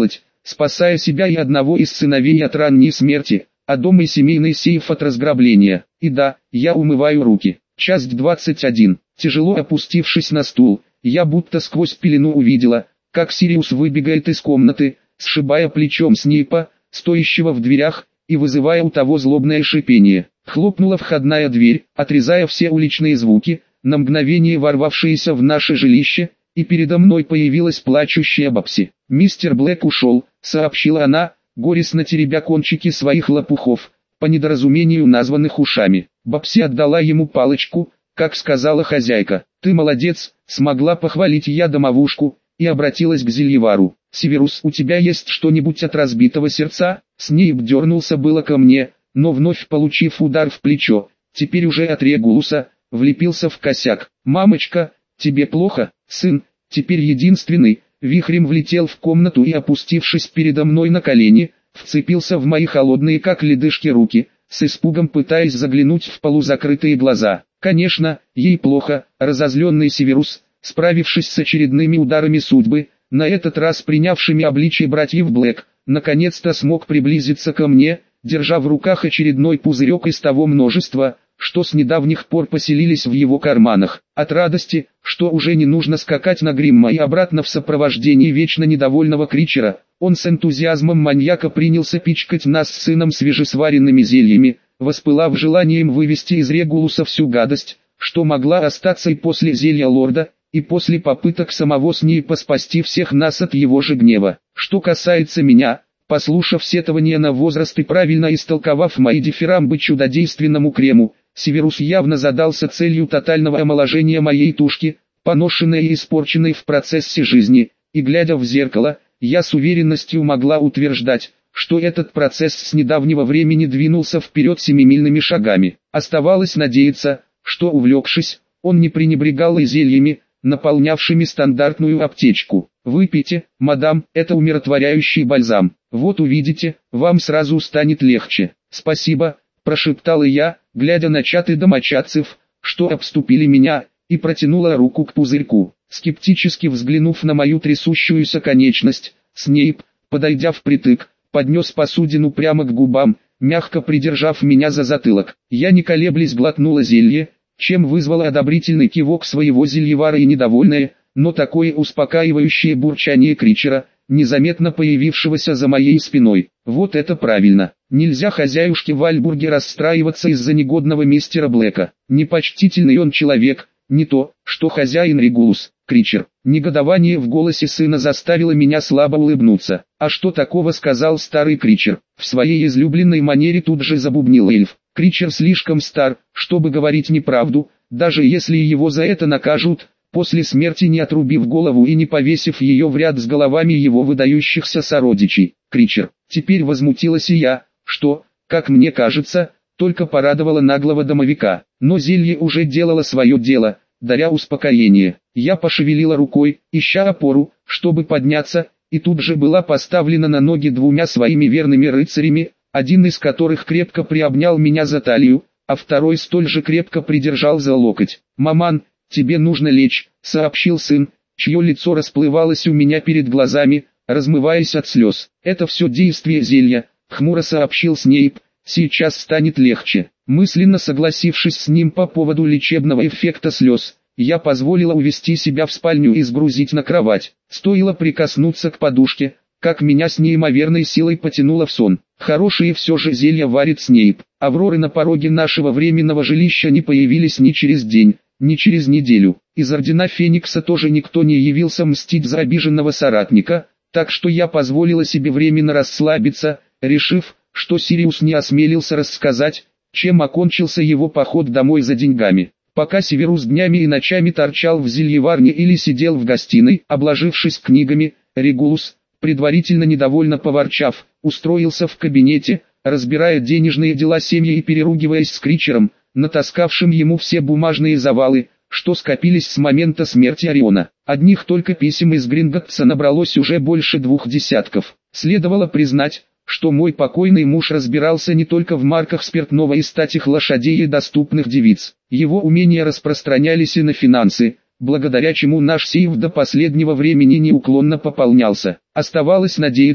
спасая себя и одного из сыновей от ранней смерти, а дом и семейный сейф от разграбления. И да, я умываю руки. Часть двадцать один. Тяжело опустившись на стул, я будто сквозь пелену увидела, как Сириус выбегает из комнаты, сшибая плечом Снейпа, стоящего в дверях, и вызывая у того злобное шипение. Хлопнула входная дверь, отрезая все уличные звуки, на мгновение ворвавшиеся в наше жилище, и передо мной появилась плачущая Бабси. «Мистер Блэк ушел», — сообщила она, горестно теребя кончики своих лопухов, по недоразумению названных ушами. Бабси отдала ему палочку, как сказала хозяйка. «Ты молодец», — смогла похвалить я домовушку, и обратилась к Зельевару. «Северус, у тебя есть что-нибудь от разбитого сердца?» Снейп дернулся было ко мне, но вновь получив удар в плечо, теперь уже от Регулуса, влепился в косяк. «Мамочка, тебе плохо, сын?» Теперь единственный, вихрем влетел в комнату и, опустившись передо мной на колени, вцепился в мои холодные как ледышки руки, с испугом пытаясь заглянуть в полузакрытые глаза. «Конечно, ей плохо», — разозленный Северус, справившись с очередными ударами судьбы, на этот раз принявшими обличие братьев Блэк, наконец-то смог приблизиться ко мне, держа в руках очередной пузырек из того множества, что с недавних пор поселились в его карманах. От радости, что уже не нужно скакать на Гримма и обратно в сопровождении вечно недовольного Кричера, он с энтузиазмом маньяка принялся пичкать нас с сыном свежесваренными зельями, воспылав желанием вывести из Регулуса всю гадость, что могла остаться и после зелья лорда, и после попыток самого Снейпа спасти всех нас от его же гнева. Что касается меня, послушав сетование на возраст и правильно истолковав мои дифирамбы чудодейственному крему, Северус явно задался целью тотального омоложения моей тушки, поношенной и испорченной в процессе жизни, и глядя в зеркало, я с уверенностью могла утверждать, что этот процесс с недавнего времени двинулся вперед семимильными шагами. Оставалось надеяться, что, увлекшись, он не пренебрегал и зельями, наполнявшими стандартную аптечку. «Выпейте, мадам, это умиротворяющий бальзам. Вот увидите, вам сразу станет легче». «Спасибо», – прошептала я, глядя на чаты домочадцев, что обступили меня, и протянула руку к пузырьку. Скептически взглянув на мою трясущуюся конечность, Снейп, подойдя впритык, поднес посудину прямо к губам, мягко придержав меня за затылок. Я не колеблясь глотнула зелье, чем вызвало одобрительный кивок своего зельевара и недовольное, но такое успокаивающее бурчание Кричера, незаметно появившегося за моей спиной. Вот это правильно. Нельзя хозяюшке Вальбурге расстраиваться из-за негодного мистера Блэка. Непочтительный он человек, не то, что хозяин Регулус. Кричер. Негодование в голосе сына заставило меня слабо улыбнуться. «А что такого?» — сказал старый Кричер. В своей излюбленной манере тут же забубнил эльф. Кричер слишком стар, чтобы говорить неправду, даже если его за это накажут, после смерти не отрубив голову и не повесив ее в ряд с головами его выдающихся сородичей. Кричер. Теперь возмутилась и я, что, как мне кажется, только порадовало наглого домовика. Но зелье уже делало свое дело, даря успокоение. Я пошевелила рукой, ища опору, чтобы подняться, и тут же была поставлена на ноги двумя своими верными рыцарями, один из которых крепко приобнял меня за талию, а второй столь же крепко придержал за локоть. «Маман, тебе нужно лечь», — сообщил сын, чье лицо расплывалось у меня перед глазами, размываясь от слез. «Это все действие зелья», — хмуро сообщил Снейп, — «сейчас станет легче». Мысленно согласившись с ним по поводу лечебного эффекта слез, я позволила увести себя в спальню и сгрузить на кровать. Стоило прикоснуться к подушке, как меня с неимоверной силой потянуло в сон. Хорошие все же зелья варит Снейп. Авроры на пороге нашего временного жилища не появились ни через день, ни через неделю. Из Ордена Феникса тоже никто не явился мстить за обиженного соратника, так что я позволила себе временно расслабиться, решив, что Сириус не осмелился рассказать, чем окончился его поход домой за деньгами. Пока Северус днями и ночами торчал в зельеварне или сидел в гостиной, обложившись книгами, Регулус, предварительно недовольно поворчав, устроился в кабинете, разбирая денежные дела семьи и переругиваясь с Кричером, натаскавшим ему все бумажные завалы, что скопились с момента смерти Ориона. Одних только писем из Гринготтса набралось уже больше двух десятков. Следовало признать, что мой покойный муж разбирался не только в марках спиртного и статях лошадей и доступных девиц. Его умения распространялись и на финансы, благодаря чему наш сейф до последнего времени неуклонно пополнялся. Оставалось надеяться,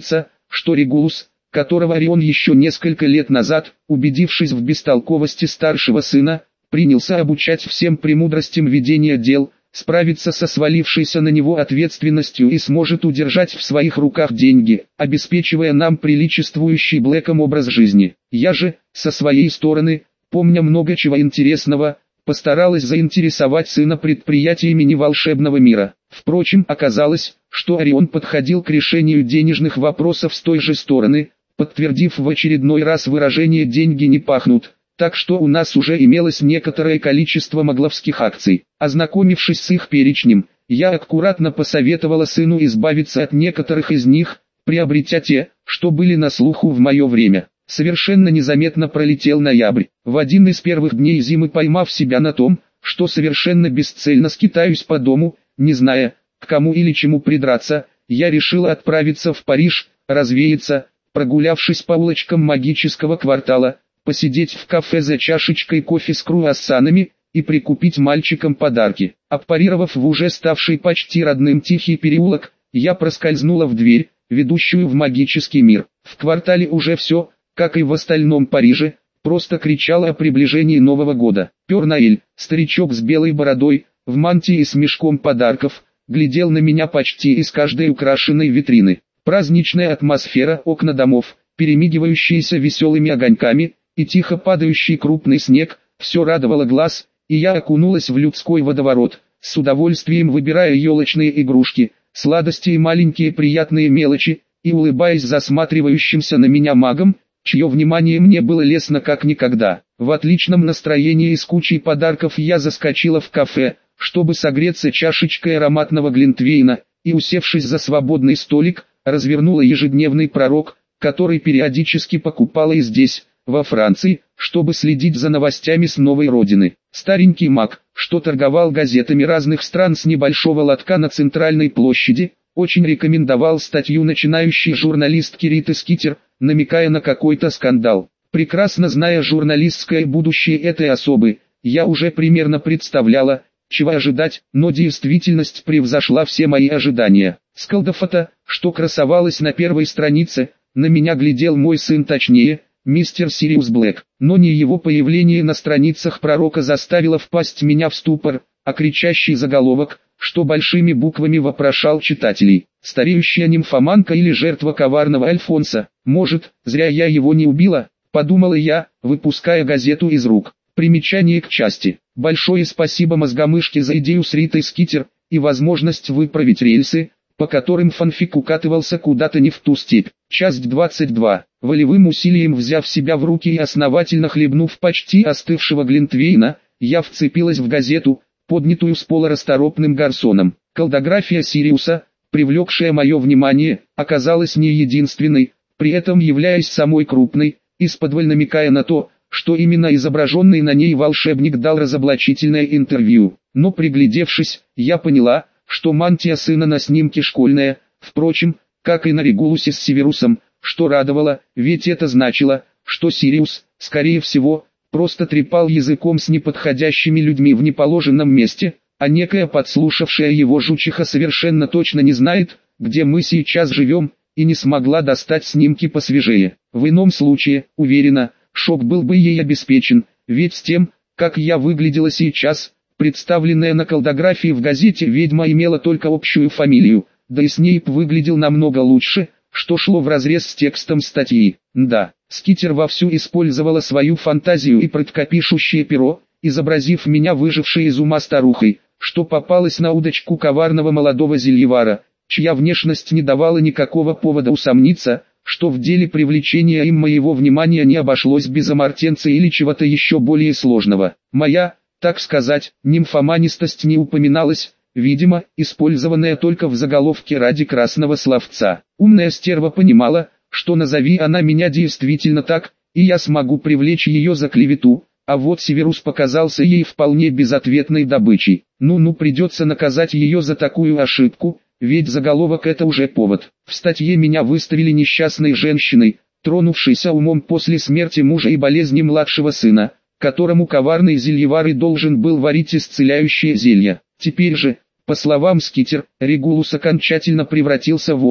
что Регулус, которого Орион еще несколько лет назад, убедившись в бестолковости старшего сына, принялся обучать всем премудростям ведения дел, справится со свалившейся на него ответственностью и сможет удержать в своих руках деньги, обеспечивая нам приличествующий Блэком образ жизни. Я же, со своей стороны, помня много чего интересного, постаралась заинтересовать сына предприятиями неволшебного мира. Впрочем, оказалось, что Орион подходил к решению денежных вопросов с той же стороны, подтвердив в очередной раз выражение «деньги не пахнут», так что у нас уже имелось некоторое количество магловских акций. Ознакомившись с их перечнем, я аккуратно посоветовала сыну избавиться от некоторых из них, приобретя те, что были на слуху в мое время. Совершенно незаметно пролетел ноябрь. В один из первых дней зимы, поймав себя на том, что совершенно бесцельно скитаюсь по дому, не зная, к кому или чему придраться, я решила отправиться в Париж, развеяться, прогулявшись по улочкам магического квартала, посидеть в кафе за чашечкой кофе с круассанами и прикупить мальчикам подарки. Аппарировав в уже ставший почти родным тихий переулок, я проскользнула в дверь, ведущую в магический мир. В квартале уже все, как и в остальном Париже, просто кричало о приближении Нового года. Пёр Ноэль, старичок с белой бородой, в мантии и с мешком подарков, глядел на меня почти из каждой украшенной витрины. Праздничная атмосфера, окна домов, перемигивающиеся веселыми огоньками, и тихо падающий крупный снег, все радовало глаз, и я окунулась в людской водоворот, с удовольствием выбирая елочные игрушки, сладости и маленькие приятные мелочи, и улыбаясь засматривающимся на меня магам, чье внимание мне было лестно как никогда. В отличном настроении и с кучей подарков я заскочила в кафе, чтобы согреться чашечкой ароматного глинтвейна, и, усевшись за свободный столик, развернула ежедневный пророк, который периодически покупала и здесь, во Франции, чтобы следить за новостями с новой родины. Старенький маг, что торговал газетами разных стран с небольшого лотка на центральной площади, очень рекомендовал статью начинающей журналистки Риты Скитер, намекая на какой-то скандал. Прекрасно зная журналистское будущее этой особы, я уже примерно представляла, чего ожидать, но действительность превзошла все мои ожидания. С колдофота, что красовалось на первой странице, на меня глядел мой сын, точнее, мистер Сириус Блэк, но не его появление на страницах пророка заставило впасть меня в ступор, а кричащий заголовок, что большими буквами вопрошал читателей: стареющая нимфоманка или жертва коварного Альфонса. Может, зря я его не убила, подумала я, выпуская газету из рук. Примечание к части. Большое спасибо мозгомышке за идею с Ритой Скитер и возможность выправить рельсы, по которым фанфик укатывался куда-то не в ту степь. Часть двадцать два. Волевым усилием взяв себя в руки и основательно хлебнув почти остывшего глинтвейна, я вцепилась в газету, поднятую с пола расторопным гарсоном. Колдография Сириуса, привлекшая мое внимание, оказалась не единственной, при этом являясь самой крупной, исподволь намекая на то, что именно изображенный на ней волшебник дал разоблачительное интервью. Но приглядевшись, я поняла, что мантия сына на снимке школьная, впрочем, как и на Регулусе с Северусом, что радовало, ведь это значило, что Сириус, скорее всего, просто трепал языком с неподходящими людьми в неположенном месте, а некая подслушавшая его жучиха совершенно точно не знает, где мы сейчас живем, и не смогла достать снимки посвежее. В ином случае, уверена, шок был бы ей обеспечен, ведь с тем, как я выглядела сейчас, представленная на колдографии в газете ведьма имела только общую фамилию, да и Снейп выглядел намного лучше, что шло вразрез с текстом статьи. Да, Скитер вовсю использовала свою фантазию и прыткопишущее перо, изобразив меня выжившей из ума старухой, что попалась на удочку коварного молодого зельевара, чья внешность не давала никакого повода усомниться, что в деле привлечения им моего внимания не обошлось без амортенца или чего-то еще более сложного. Моя, так сказать, нимфоманистость не упоминалась, видимо, использованная только в заголовке ради красного словца. Умная стерва понимала, что назови она меня действительно так, и я смогу привлечь ее за клевету, а вот Северус показался ей вполне безответной добычей. Ну-ну, придется наказать ее за такую ошибку, ведь заголовок это уже повод. В статье меня выставили несчастной женщиной, тронувшейся умом после смерти мужа и болезни младшего сына, которому коварный зельевар и должен был варить исцеляющее зелье. Теперь же, по словам Скитер, Регулус окончательно превратился в овощ,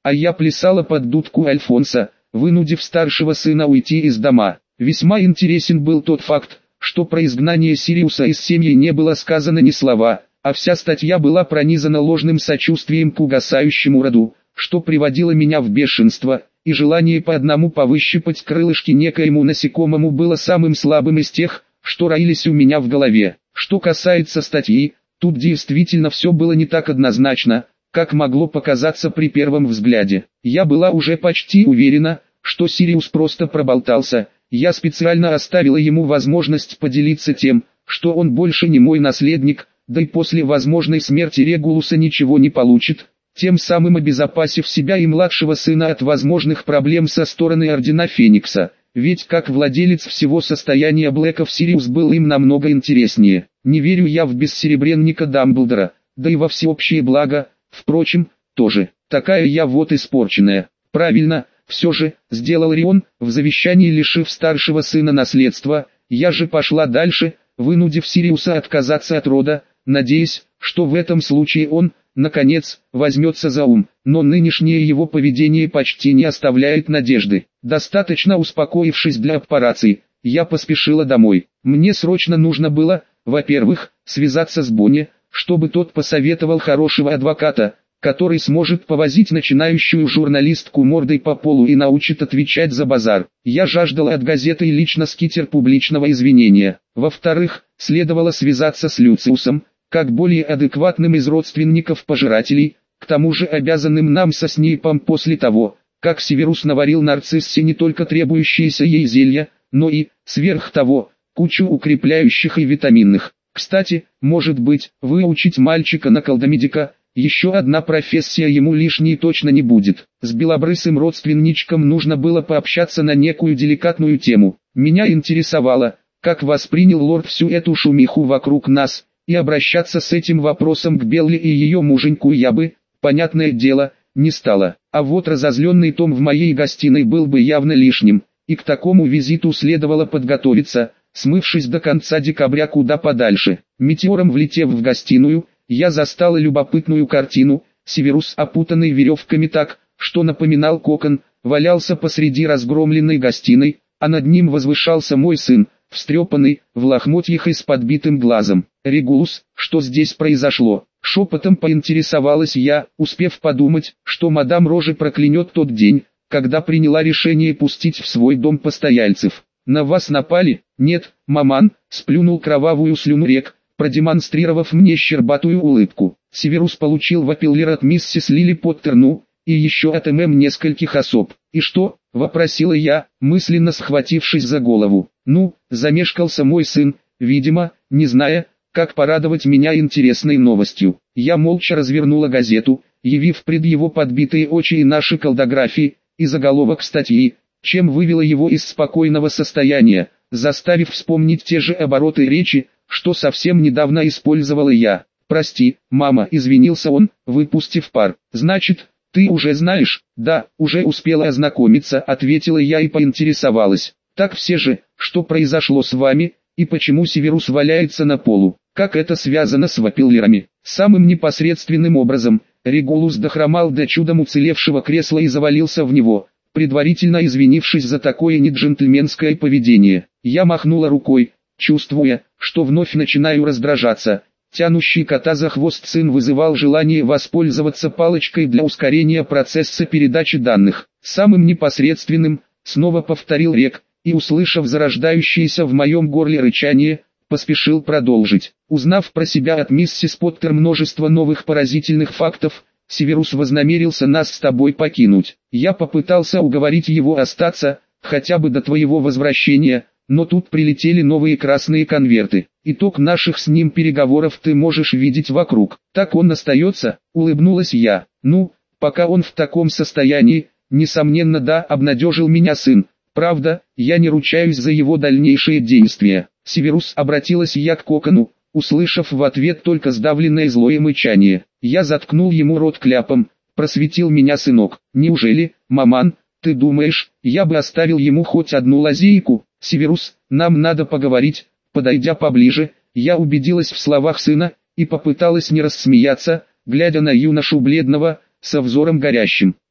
а я плясала под дудку Альфонса, вынудив старшего сына уйти из дома. Весьма интересен был тот факт, что про изгнание Сириуса из семьи не было сказано ни слова, а вся статья была пронизана ложным сочувствием к угасающему роду, что приводило меня в бешенство, и желание по одному повыщипать крылышки некоему насекомому было самым слабым из тех, что роились у меня в голове. Что касается статьи, тут действительно все было не так однозначно, как могло показаться при первом взгляде. Я была уже почти уверена, что Сириус просто проболтался. Я специально оставила ему возможность поделиться тем, что он больше не мой наследник, да и после возможной смерти Регулуса ничего не получит, тем самым обезопасив себя и младшего сына от возможных проблем со стороны Ордена Феникса. Ведь как владелец всего состояния Блэков Сириус был им намного интереснее. Не верю я в бессеребренника Дамблдора, да и во всеобщее благо, впрочем, тоже. Такая я вот испорченная. Правильно, все же, сделал Рион, в завещании лишив старшего сына наследства. Я же пошла дальше, вынудив Сириуса отказаться от рода, надеясь, что в этом случае он, наконец, возьмется за ум. Но нынешнее его поведение почти не оставляет надежды. Достаточно успокоившись для операции, я поспешила домой. Мне срочно нужно было, во-первых, связаться с Бонни, чтобы тот посоветовал хорошего адвоката, который сможет повозить начинающую журналистку мордой по полу и научит отвечать за базар. Я жаждала от газеты и лично с Китер публичного извинения. Во-вторых, следовало связаться с Люциусом, как более адекватным из родственников пожирателей, к тому же обязанным нам со Снейпом после того, как Северус наварил Нарциссе не только требующиеся ей зелья, но и, сверх того, кучу укрепляющих и витаминных. Кстати, может быть, выучить мальчика на колдомедика, еще одна профессия ему лишней точно не будет. С белобрысым родственничком нужно было пообщаться на некую деликатную тему. Меня интересовало, как воспринял лорд всю эту шумиху вокруг нас, и обращаться с этим вопросом к Белли и ее муженьку я бы, понятное дело, не стала. А вот разозленный Том в моей гостиной был бы явно лишним, и к такому визиту следовало подготовиться, смывшись до конца декабря куда подальше. Метеором влетев в гостиную, я застала любопытную картину. Северус, опутанный веревками так, что напоминал кокон, валялся посреди разгромленной гостиной, а над ним возвышался мой сын, встрепанный, в лохмотьях и с подбитым глазом. «Регулус, что здесь произошло?» Шепотом поинтересовалась я, успев подумать, что мадам Рожи проклянет тот день, когда приняла решение пустить в свой дом постояльцев. «На вас напали?» «Нет, маман», сплюнул кровавую слюну Рек, продемонстрировав мне щербатую улыбку. Северус получил вапиллер от миссис Лили Поттерну, и еще от ММ нескольких особ. «И что?» — вопросила я, мысленно схватившись за голову. «Ну, замешкался мой сын, видимо, не зная, как порадовать меня интересной новостью». Я молча развернула газету, явив пред его подбитые очи и наши колдографии, и заголовок статьи, чем вывела его из спокойного состояния, заставив вспомнить те же обороты речи, что совсем недавно использовала я. «Прости, мама», — извинился он, выпустив пар. «Значит, ты уже знаешь?» «Да, уже успела ознакомиться», — ответила я и поинтересовалась. «Так все же, что произошло с вами, и почему Северус валяется на полу? Как это связано с вапиллерами?» Самым непосредственным образом, Регулус дохромал до чудом уцелевшего кресла и завалился в него, предварительно извинившись за такое неджентльменское поведение. Я махнула рукой, чувствуя, что вновь начинаю раздражаться. Тянущий кота за хвост сын вызывал желание воспользоваться палочкой для ускорения процесса передачи данных. Самым непосредственным, снова повторил Рек, и, услышав зарождающееся в моем горле рычание, поспешил продолжить. Узнав про себя от миссис Поттер множество новых поразительных фактов, Северус вознамерился нас с тобой покинуть. Я попытался уговорить его остаться, хотя бы до твоего возвращения, но тут прилетели новые красные конверты. Итог наших с ним переговоров ты можешь видеть вокруг. Так он остается, улыбнулась я. Ну, пока он в таком состоянии, несомненно да, обнадежил меня сын. Правда, я не ручаюсь за его дальнейшие действия. Северус, обратилась я к кокону, услышав в ответ только сдавленное злое мычание. Я заткнул ему рот кляпом. Просветил меня сынок. Неужели, маман, ты думаешь, я бы оставил ему хоть одну лазейку? Северус, нам надо поговорить. Подойдя поближе, я убедилась в словах сына, и попыталась не рассмеяться, глядя на юношу бледного, со взором горящим.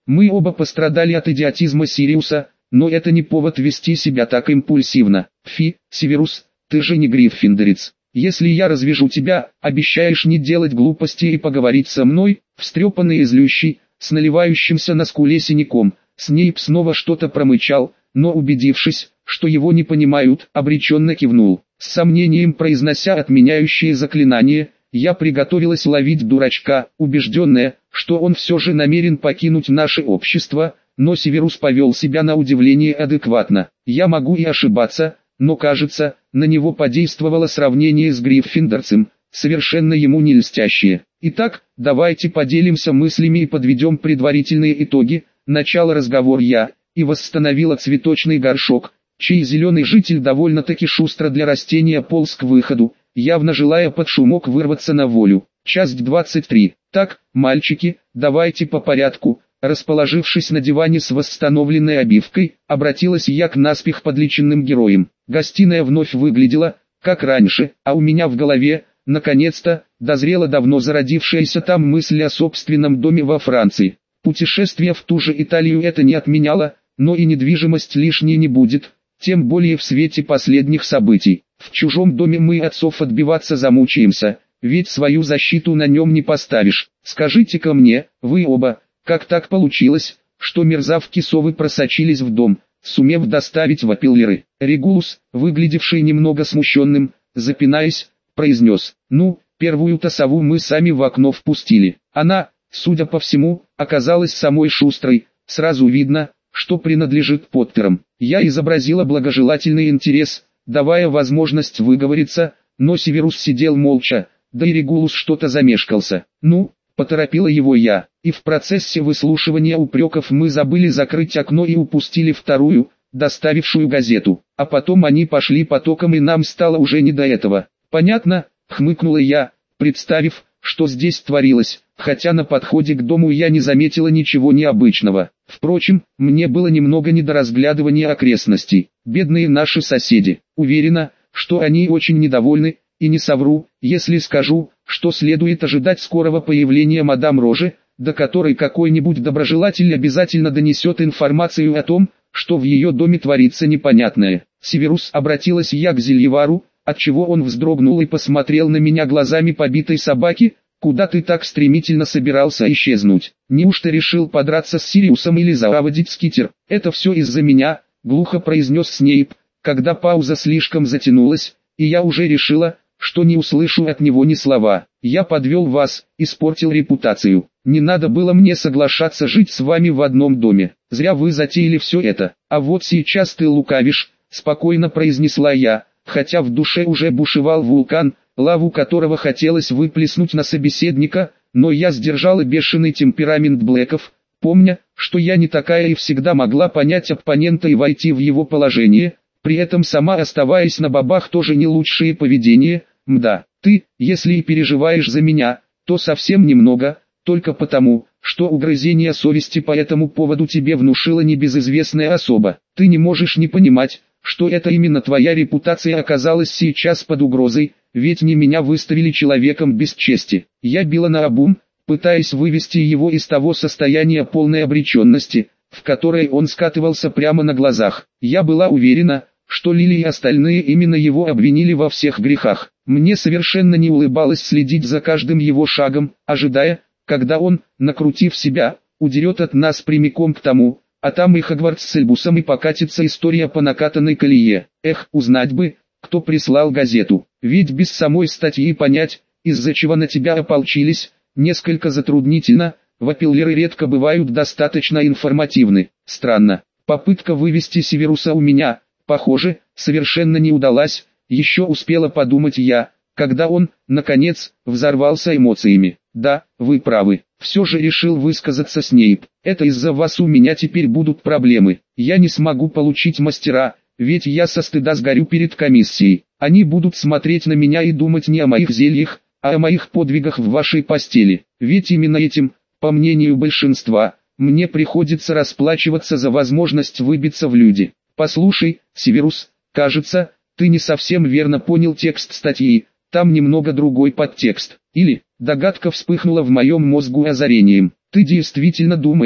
Мы оба пострадали от идиотизма Сириуса, но это не повод вести себя так импульсивно. Фи, Северус, ты же не гриффиндорец. Если я развяжу тебя, обещаешь не делать глупости и поговорить со мной? Встрепанный и злющий, с наливающимся на скуле синяком, Снейп снова что-то промычал, но убедившись, что его не понимают, обреченно кивнул. С сомнением произнося отменяющее заклинание, я приготовилась ловить дурачка, убежденная, что он все же намерен покинуть наше общество, но Северус повел себя на удивление адекватно. Я могу и ошибаться, но кажется, на него подействовало сравнение с гриффиндорцем, совершенно ему не льстящее. Итак, давайте поделимся мыслями и подведем предварительные итоги. Начал разговор я, и восстановила цветочный горшок, чей зеленый житель довольно-таки шустро для растения полз к выходу, явно желая под шумок вырваться на волю. Часть двадцать три. Так, мальчики, давайте по порядку. Расположившись на диване с восстановленной обивкой, обратилась я к наспех подлеченным героям. Гостиная вновь выглядела, как раньше, а у меня в голове, наконец-то, дозрела давно зародившаяся там мысль о собственном доме во Франции. Путешествие в ту же Италию это не отменяло, но и недвижимость лишней не будет, тем более в свете последних событий. В чужом доме мы отцов отбиваться замучаемся, ведь свою защиту на нем не поставишь. Скажите-ка мне, вы оба, как так получилось, что мерзавки совы просочились в дом, сумев доставить вапиллеры? Регулус, выглядевший немного смущенным, запинаясь, произнес: «Ну, первую-то сову мы сами в окно впустили. Она, судя по всему, оказалась самой шустрой, сразу видно, что принадлежит Поттерам». Я изобразила благожелательный интерес, давая возможность выговориться, но Северус сидел молча, да и Регулус что-то замешкался. «Ну», — поторопила его я, и в процессе выслушивания упреков мы забыли закрыть окно и упустили вторую, доставившую газету, а потом они пошли потоком и нам стало уже не до этого. «Понятно», — хмыкнула я, представив, что здесь творилось, хотя на подходе к дому я не заметила ничего необычного. Впрочем, мне было немного не до разглядывания окрестностей. Бедные наши соседи. Уверена, что они очень недовольны, и не совру, если скажу, что следует ожидать скорого появления мадам Рожи, до которой какой-нибудь доброжелатель обязательно донесет информацию о том, что в ее доме творится непонятное. Северус, обратилась я к Зельевару, отчего он вздрогнул и посмотрел на меня глазами побитой собаки. «Куда ты так стремительно собирался исчезнуть? Неужто решил подраться с Сириусом или заводить скитер?» «Это все из-за меня», — глухо произнес Снейп, когда пауза слишком затянулась, и я уже решила, что не услышу от него ни слова. «Я подвел вас, испортил репутацию. Не надо было мне соглашаться жить с вами в одном доме. Зря вы затеяли все это. А вот сейчас ты лукавишь», — спокойно произнесла я, хотя в душе уже бушевал вулкан, лаву которого хотелось выплеснуть на собеседника, но я сдержала бешеный темперамент Блэков, помня, что я не такая и всегда могла понять оппонента и войти в его положение, при этом сама оставаясь на бабах тоже не лучшее поведение. «Мда, ты, если и переживаешь за меня, то совсем немного, только потому, что угрызение совести по этому поводу тебе внушила небезызвестная особа. Ты не можешь не понимать, что это именно твоя репутация оказалась сейчас под угрозой, ведь не меня выставили человеком без чести». Я била наобум, пытаясь вывести его из того состояния полной обреченности, в которое он скатывался прямо на глазах. Я была уверена, что Лили и остальные именно его обвинили во всех грехах. Мне совершенно не улыбалось следить за каждым его шагом, ожидая, когда он, накрутив себя, удерет от нас прямиком к тому, а там и Хогвартс с Эльбусом и покатится история по накатанной колее. Эх, узнать бы, кто прислал газету, ведь без самой статьи понять, из-за чего на тебя ополчились, несколько затруднительно. Вапиллеры редко бывают достаточно информативны. Странно, попытка вывести Северуса у меня, похоже, совершенно не удалась, еще успела подумать я, когда он, наконец, взорвался эмоциями. «Да, вы правы, все же решил высказаться Снейп. Это из-за вас у меня теперь будут проблемы. Я не смогу получить мастера, ведь я со стыда сгорю перед комиссией. Они будут смотреть на меня и думать не о моих зельях, а о моих подвигах в вашей постели. Ведь именно этим, по мнению большинства, мне приходится расплачиваться за возможность выбиться в люди. Послушай, Северус, кажется, ты не совсем верно понял текст статьи, там немного другой подтекст. Или, догадка вспыхнула в моем мозгу озарением. Ты действительно думаешь,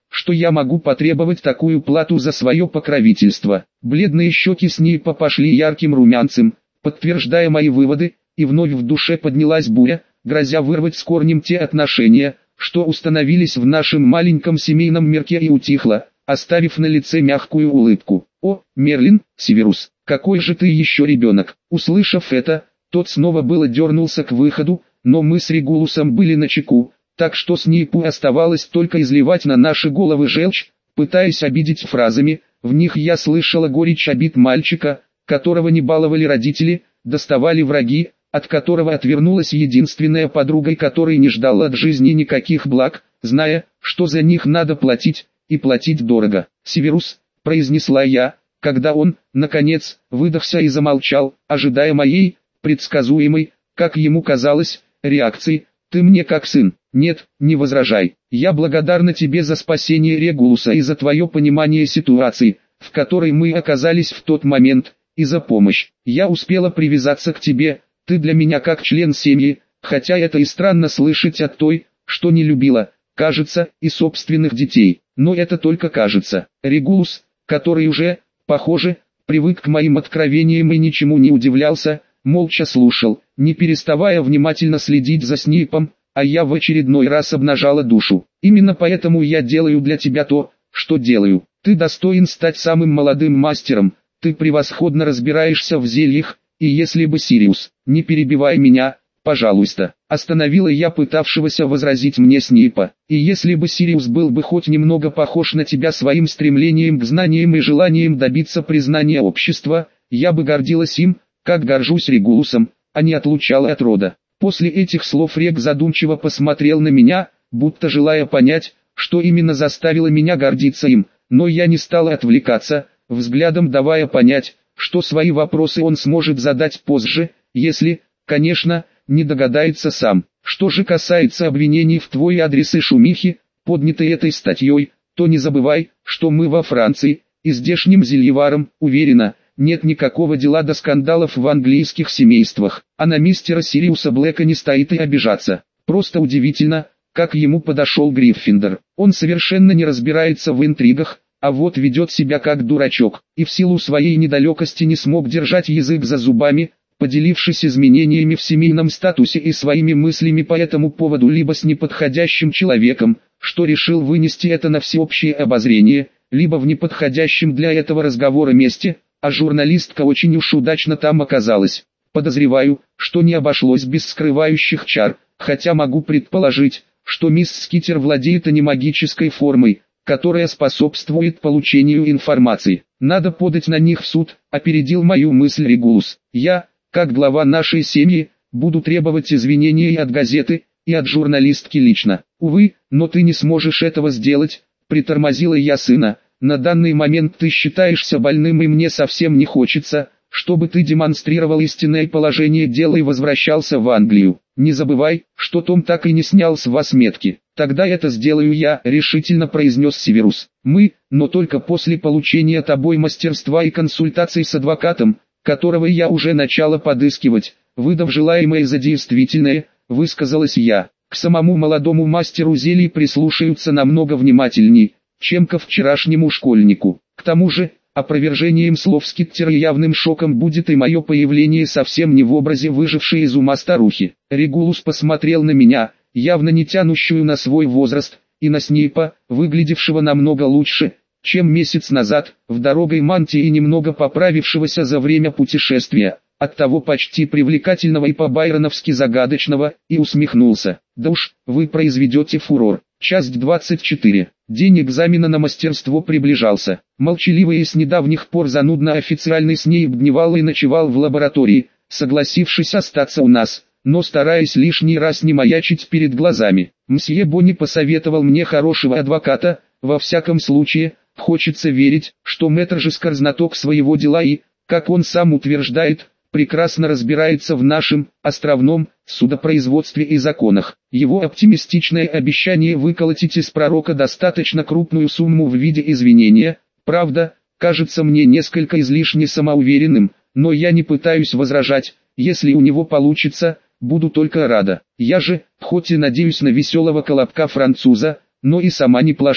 что я могу потребовать такую плату за свое покровительство. Бледные щеки Снейпа пошли ярким румянцем, подтверждая мои выводы, и вновь в душе поднялась буря, грозя вырвать с корнем те отношения, что установились в нашем маленьком семейном мирке, и утихла, оставив на лице мягкую улыбку. «О, Мерлин, Северус, какой же ты еще ребенок!» Услышав это, тот снова было дернулся к выходу, но мы с Регулусом были начеку, так что Снейпу оставалось только изливать на наши головы желчь, пытаясь обидеть фразами. В них я слышала горечь обид мальчика, которого не баловали родители, доставали враги, от которого отвернулась единственная подруга, которой не ждал от жизни никаких благ, зная, что за них надо платить, и платить дорого. «Северус», — произнесла я, когда он, наконец, выдохся и замолчал, ожидая моей, предсказуемой, как ему казалось, реакции. «Ты мне как сын». «Нет, не возражай. Я благодарна тебе за спасение Регулуса и за твое понимание ситуации, в которой мы оказались в тот момент, и за помощь. Я успела привязаться к тебе, ты для меня как член семьи, хотя это и странно слышать от той, что не любила, кажется, и собственных детей. Но это только кажется». Регулус, который уже, похоже, привык к моим откровениям и ничему не удивлялся, молча слушал, не переставая внимательно следить за Снейпом, а я в очередной раз обнажала душу. «Именно поэтому я делаю для тебя то, что делаю. Ты достоин стать самым молодым мастером, ты превосходно разбираешься в зельях, и если бы Сириус, не перебивай меня, пожалуйста», остановила я пытавшегося возразить мне Снейпа. «И если бы Сириус был бы хоть немного похож на тебя своим стремлением к знаниям и желанием добиться признания общества, я бы гордилась им, как горжусь Регулусом, а не отлучала от рода». После этих слов Рег задумчиво посмотрел на меня, будто желая понять, что именно заставило меня гордиться им, но я не стала отвлекаться, взглядом давая понять, что свои вопросы он сможет задать позже, если, конечно, не догадается сам. Что же касается обвинений в твой адрес и шумихи, поднятой этой статьей, то не забывай, что мы во Франции, и здешним зельеварам, уверена, нет никакого дела до скандалов в английских семействах, а на мистера Сириуса Блэка не стоит и обижаться. Просто удивительно, как ему подошел Гриффиндор. Он совершенно не разбирается в интригах, а вот ведет себя как дурачок, и в силу своей недалекости не смог держать язык за зубами, поделившись изменениями в семейном статусе и своими мыслями по этому поводу либо с неподходящим человеком, что решил вынести это на всеобщее обозрение, либо в неподходящем для этого разговора месте, а журналистка очень уж удачно там оказалась. Подозреваю, что не обошлось без скрывающих чар, хотя могу предположить, что мисс Скитер владеет анимагической формой, которая способствует получению информации. Надо подать на них в суд, опередил мою мысль Регулус. Я, как глава нашей семьи, буду требовать извинений и от газеты, и от журналистки лично. Увы, но ты не сможешь этого сделать, притормозила я сына. На данный момент ты считаешься больным, и мне совсем не хочется, чтобы ты демонстрировал истинное положение дела и возвращался в Англию. Не забывай, что Том так и не снял с вас метки. Тогда это сделаю я, решительно произнес Северус. Мы, но только после получения тобой мастерства и консультаций с адвокатом, которого я уже начала подыскивать, выдав желаемое за действительное, высказалась я. К самому молодому мастеру зелий прислушаются намного внимательней, чем ко вчерашнему школьнику. К тому же, опровержением слов Скиттера явным шоком будет и мое появление совсем не в образе выжившей из ума старухи. Регулус посмотрел на меня, явно не тянущую на свой возраст, и на Снейпа, выглядевшего намного лучше, чем месяц назад, в дорогой мантии и немного поправившегося за время путешествия, оттого почти привлекательного и по-байроновски загадочного, и усмехнулся. Да уж, вы произведете фурор. Часть двадцать четыре. День экзамена на мастерство приближался. Молчаливый и с недавних пор занудно официальный Снейп дневал и ночевал в лаборатории, согласившись остаться у нас, но стараясь лишний раз не маячить перед глазами. Мсье Бонни посоветовал мне хорошего адвоката, во всяком случае, хочется верить, что мэтр Жескар знаток своего дела и, как он сам утверждает, прекрасно разбирается в нашем, островном, судопроизводстве и законах. Его оптимистичное обещание выколотить из пророка достаточно крупную сумму в виде извинения, правда, кажется мне несколько излишне самоуверенным, но я не пытаюсь возражать, если у него получится, буду только рада. Я же, хоть и надеюсь на веселого колобка француза, но и сама не плашаю.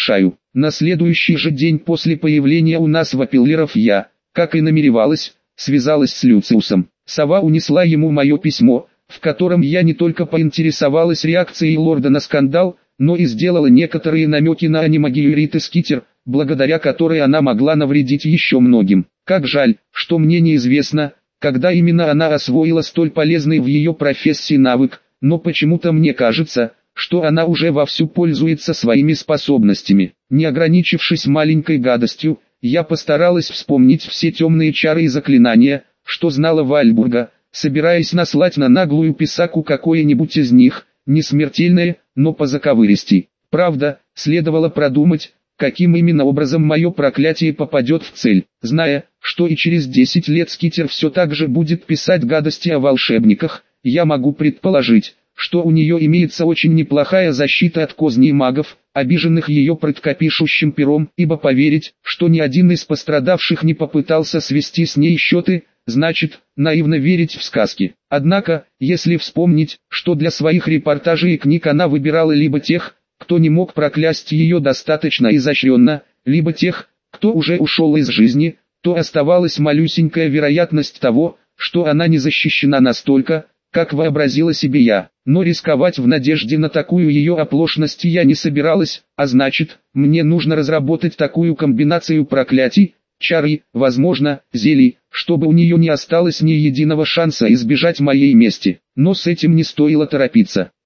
На следующий же день после появления у нас вапиллеров я, как и намеревалась, связалась с Люциусом. Сова унесла ему мое письмо, в котором я не только поинтересовалась реакцией лорда на скандал, но и сделала некоторые намеки на анимагию Риты Скитер, благодаря которой она могла навредить еще многим. Как жаль, что мне неизвестно, когда именно она освоила столь полезный в ее профессии навык, но почему-то мне кажется, что она уже вовсю пользуется своими способностями. Не ограничившись маленькой гадостью, я постаралась вспомнить все темные чары и заклинания, что знала Вальбурга, собираясь наслать на наглую писаку какое-нибудь из них, не смертельное, но по заковыристей. Правда, следовало продумать, каким именно образом мое проклятие попадет в цель. Зная, что и через десять лет Скитер все так же будет писать гадости о волшебниках, я могу предположить, что у нее имеется очень неплохая защита от козней магов, обиженных ее прыткопишущим пером, ибо поверить, что ни один из пострадавших не попытался свести с ней счеты, значит, наивно верить в сказки. Однако, если вспомнить, что для своих репортажей и книг она выбирала либо тех, кто не мог проклясть ее достаточно изощренно, либо тех, кто уже ушел из жизни, то оставалась малюсенькая вероятность того, что она не защищена настолько, как вообразила себе я. Но рисковать в надежде на такую ее оплошность я не собиралась, а значит, мне нужно разработать такую комбинацию проклятий, чары, возможно, зелий, чтобы у нее не осталось ни единого шанса избежать моей мести. Но с этим не стоило торопиться.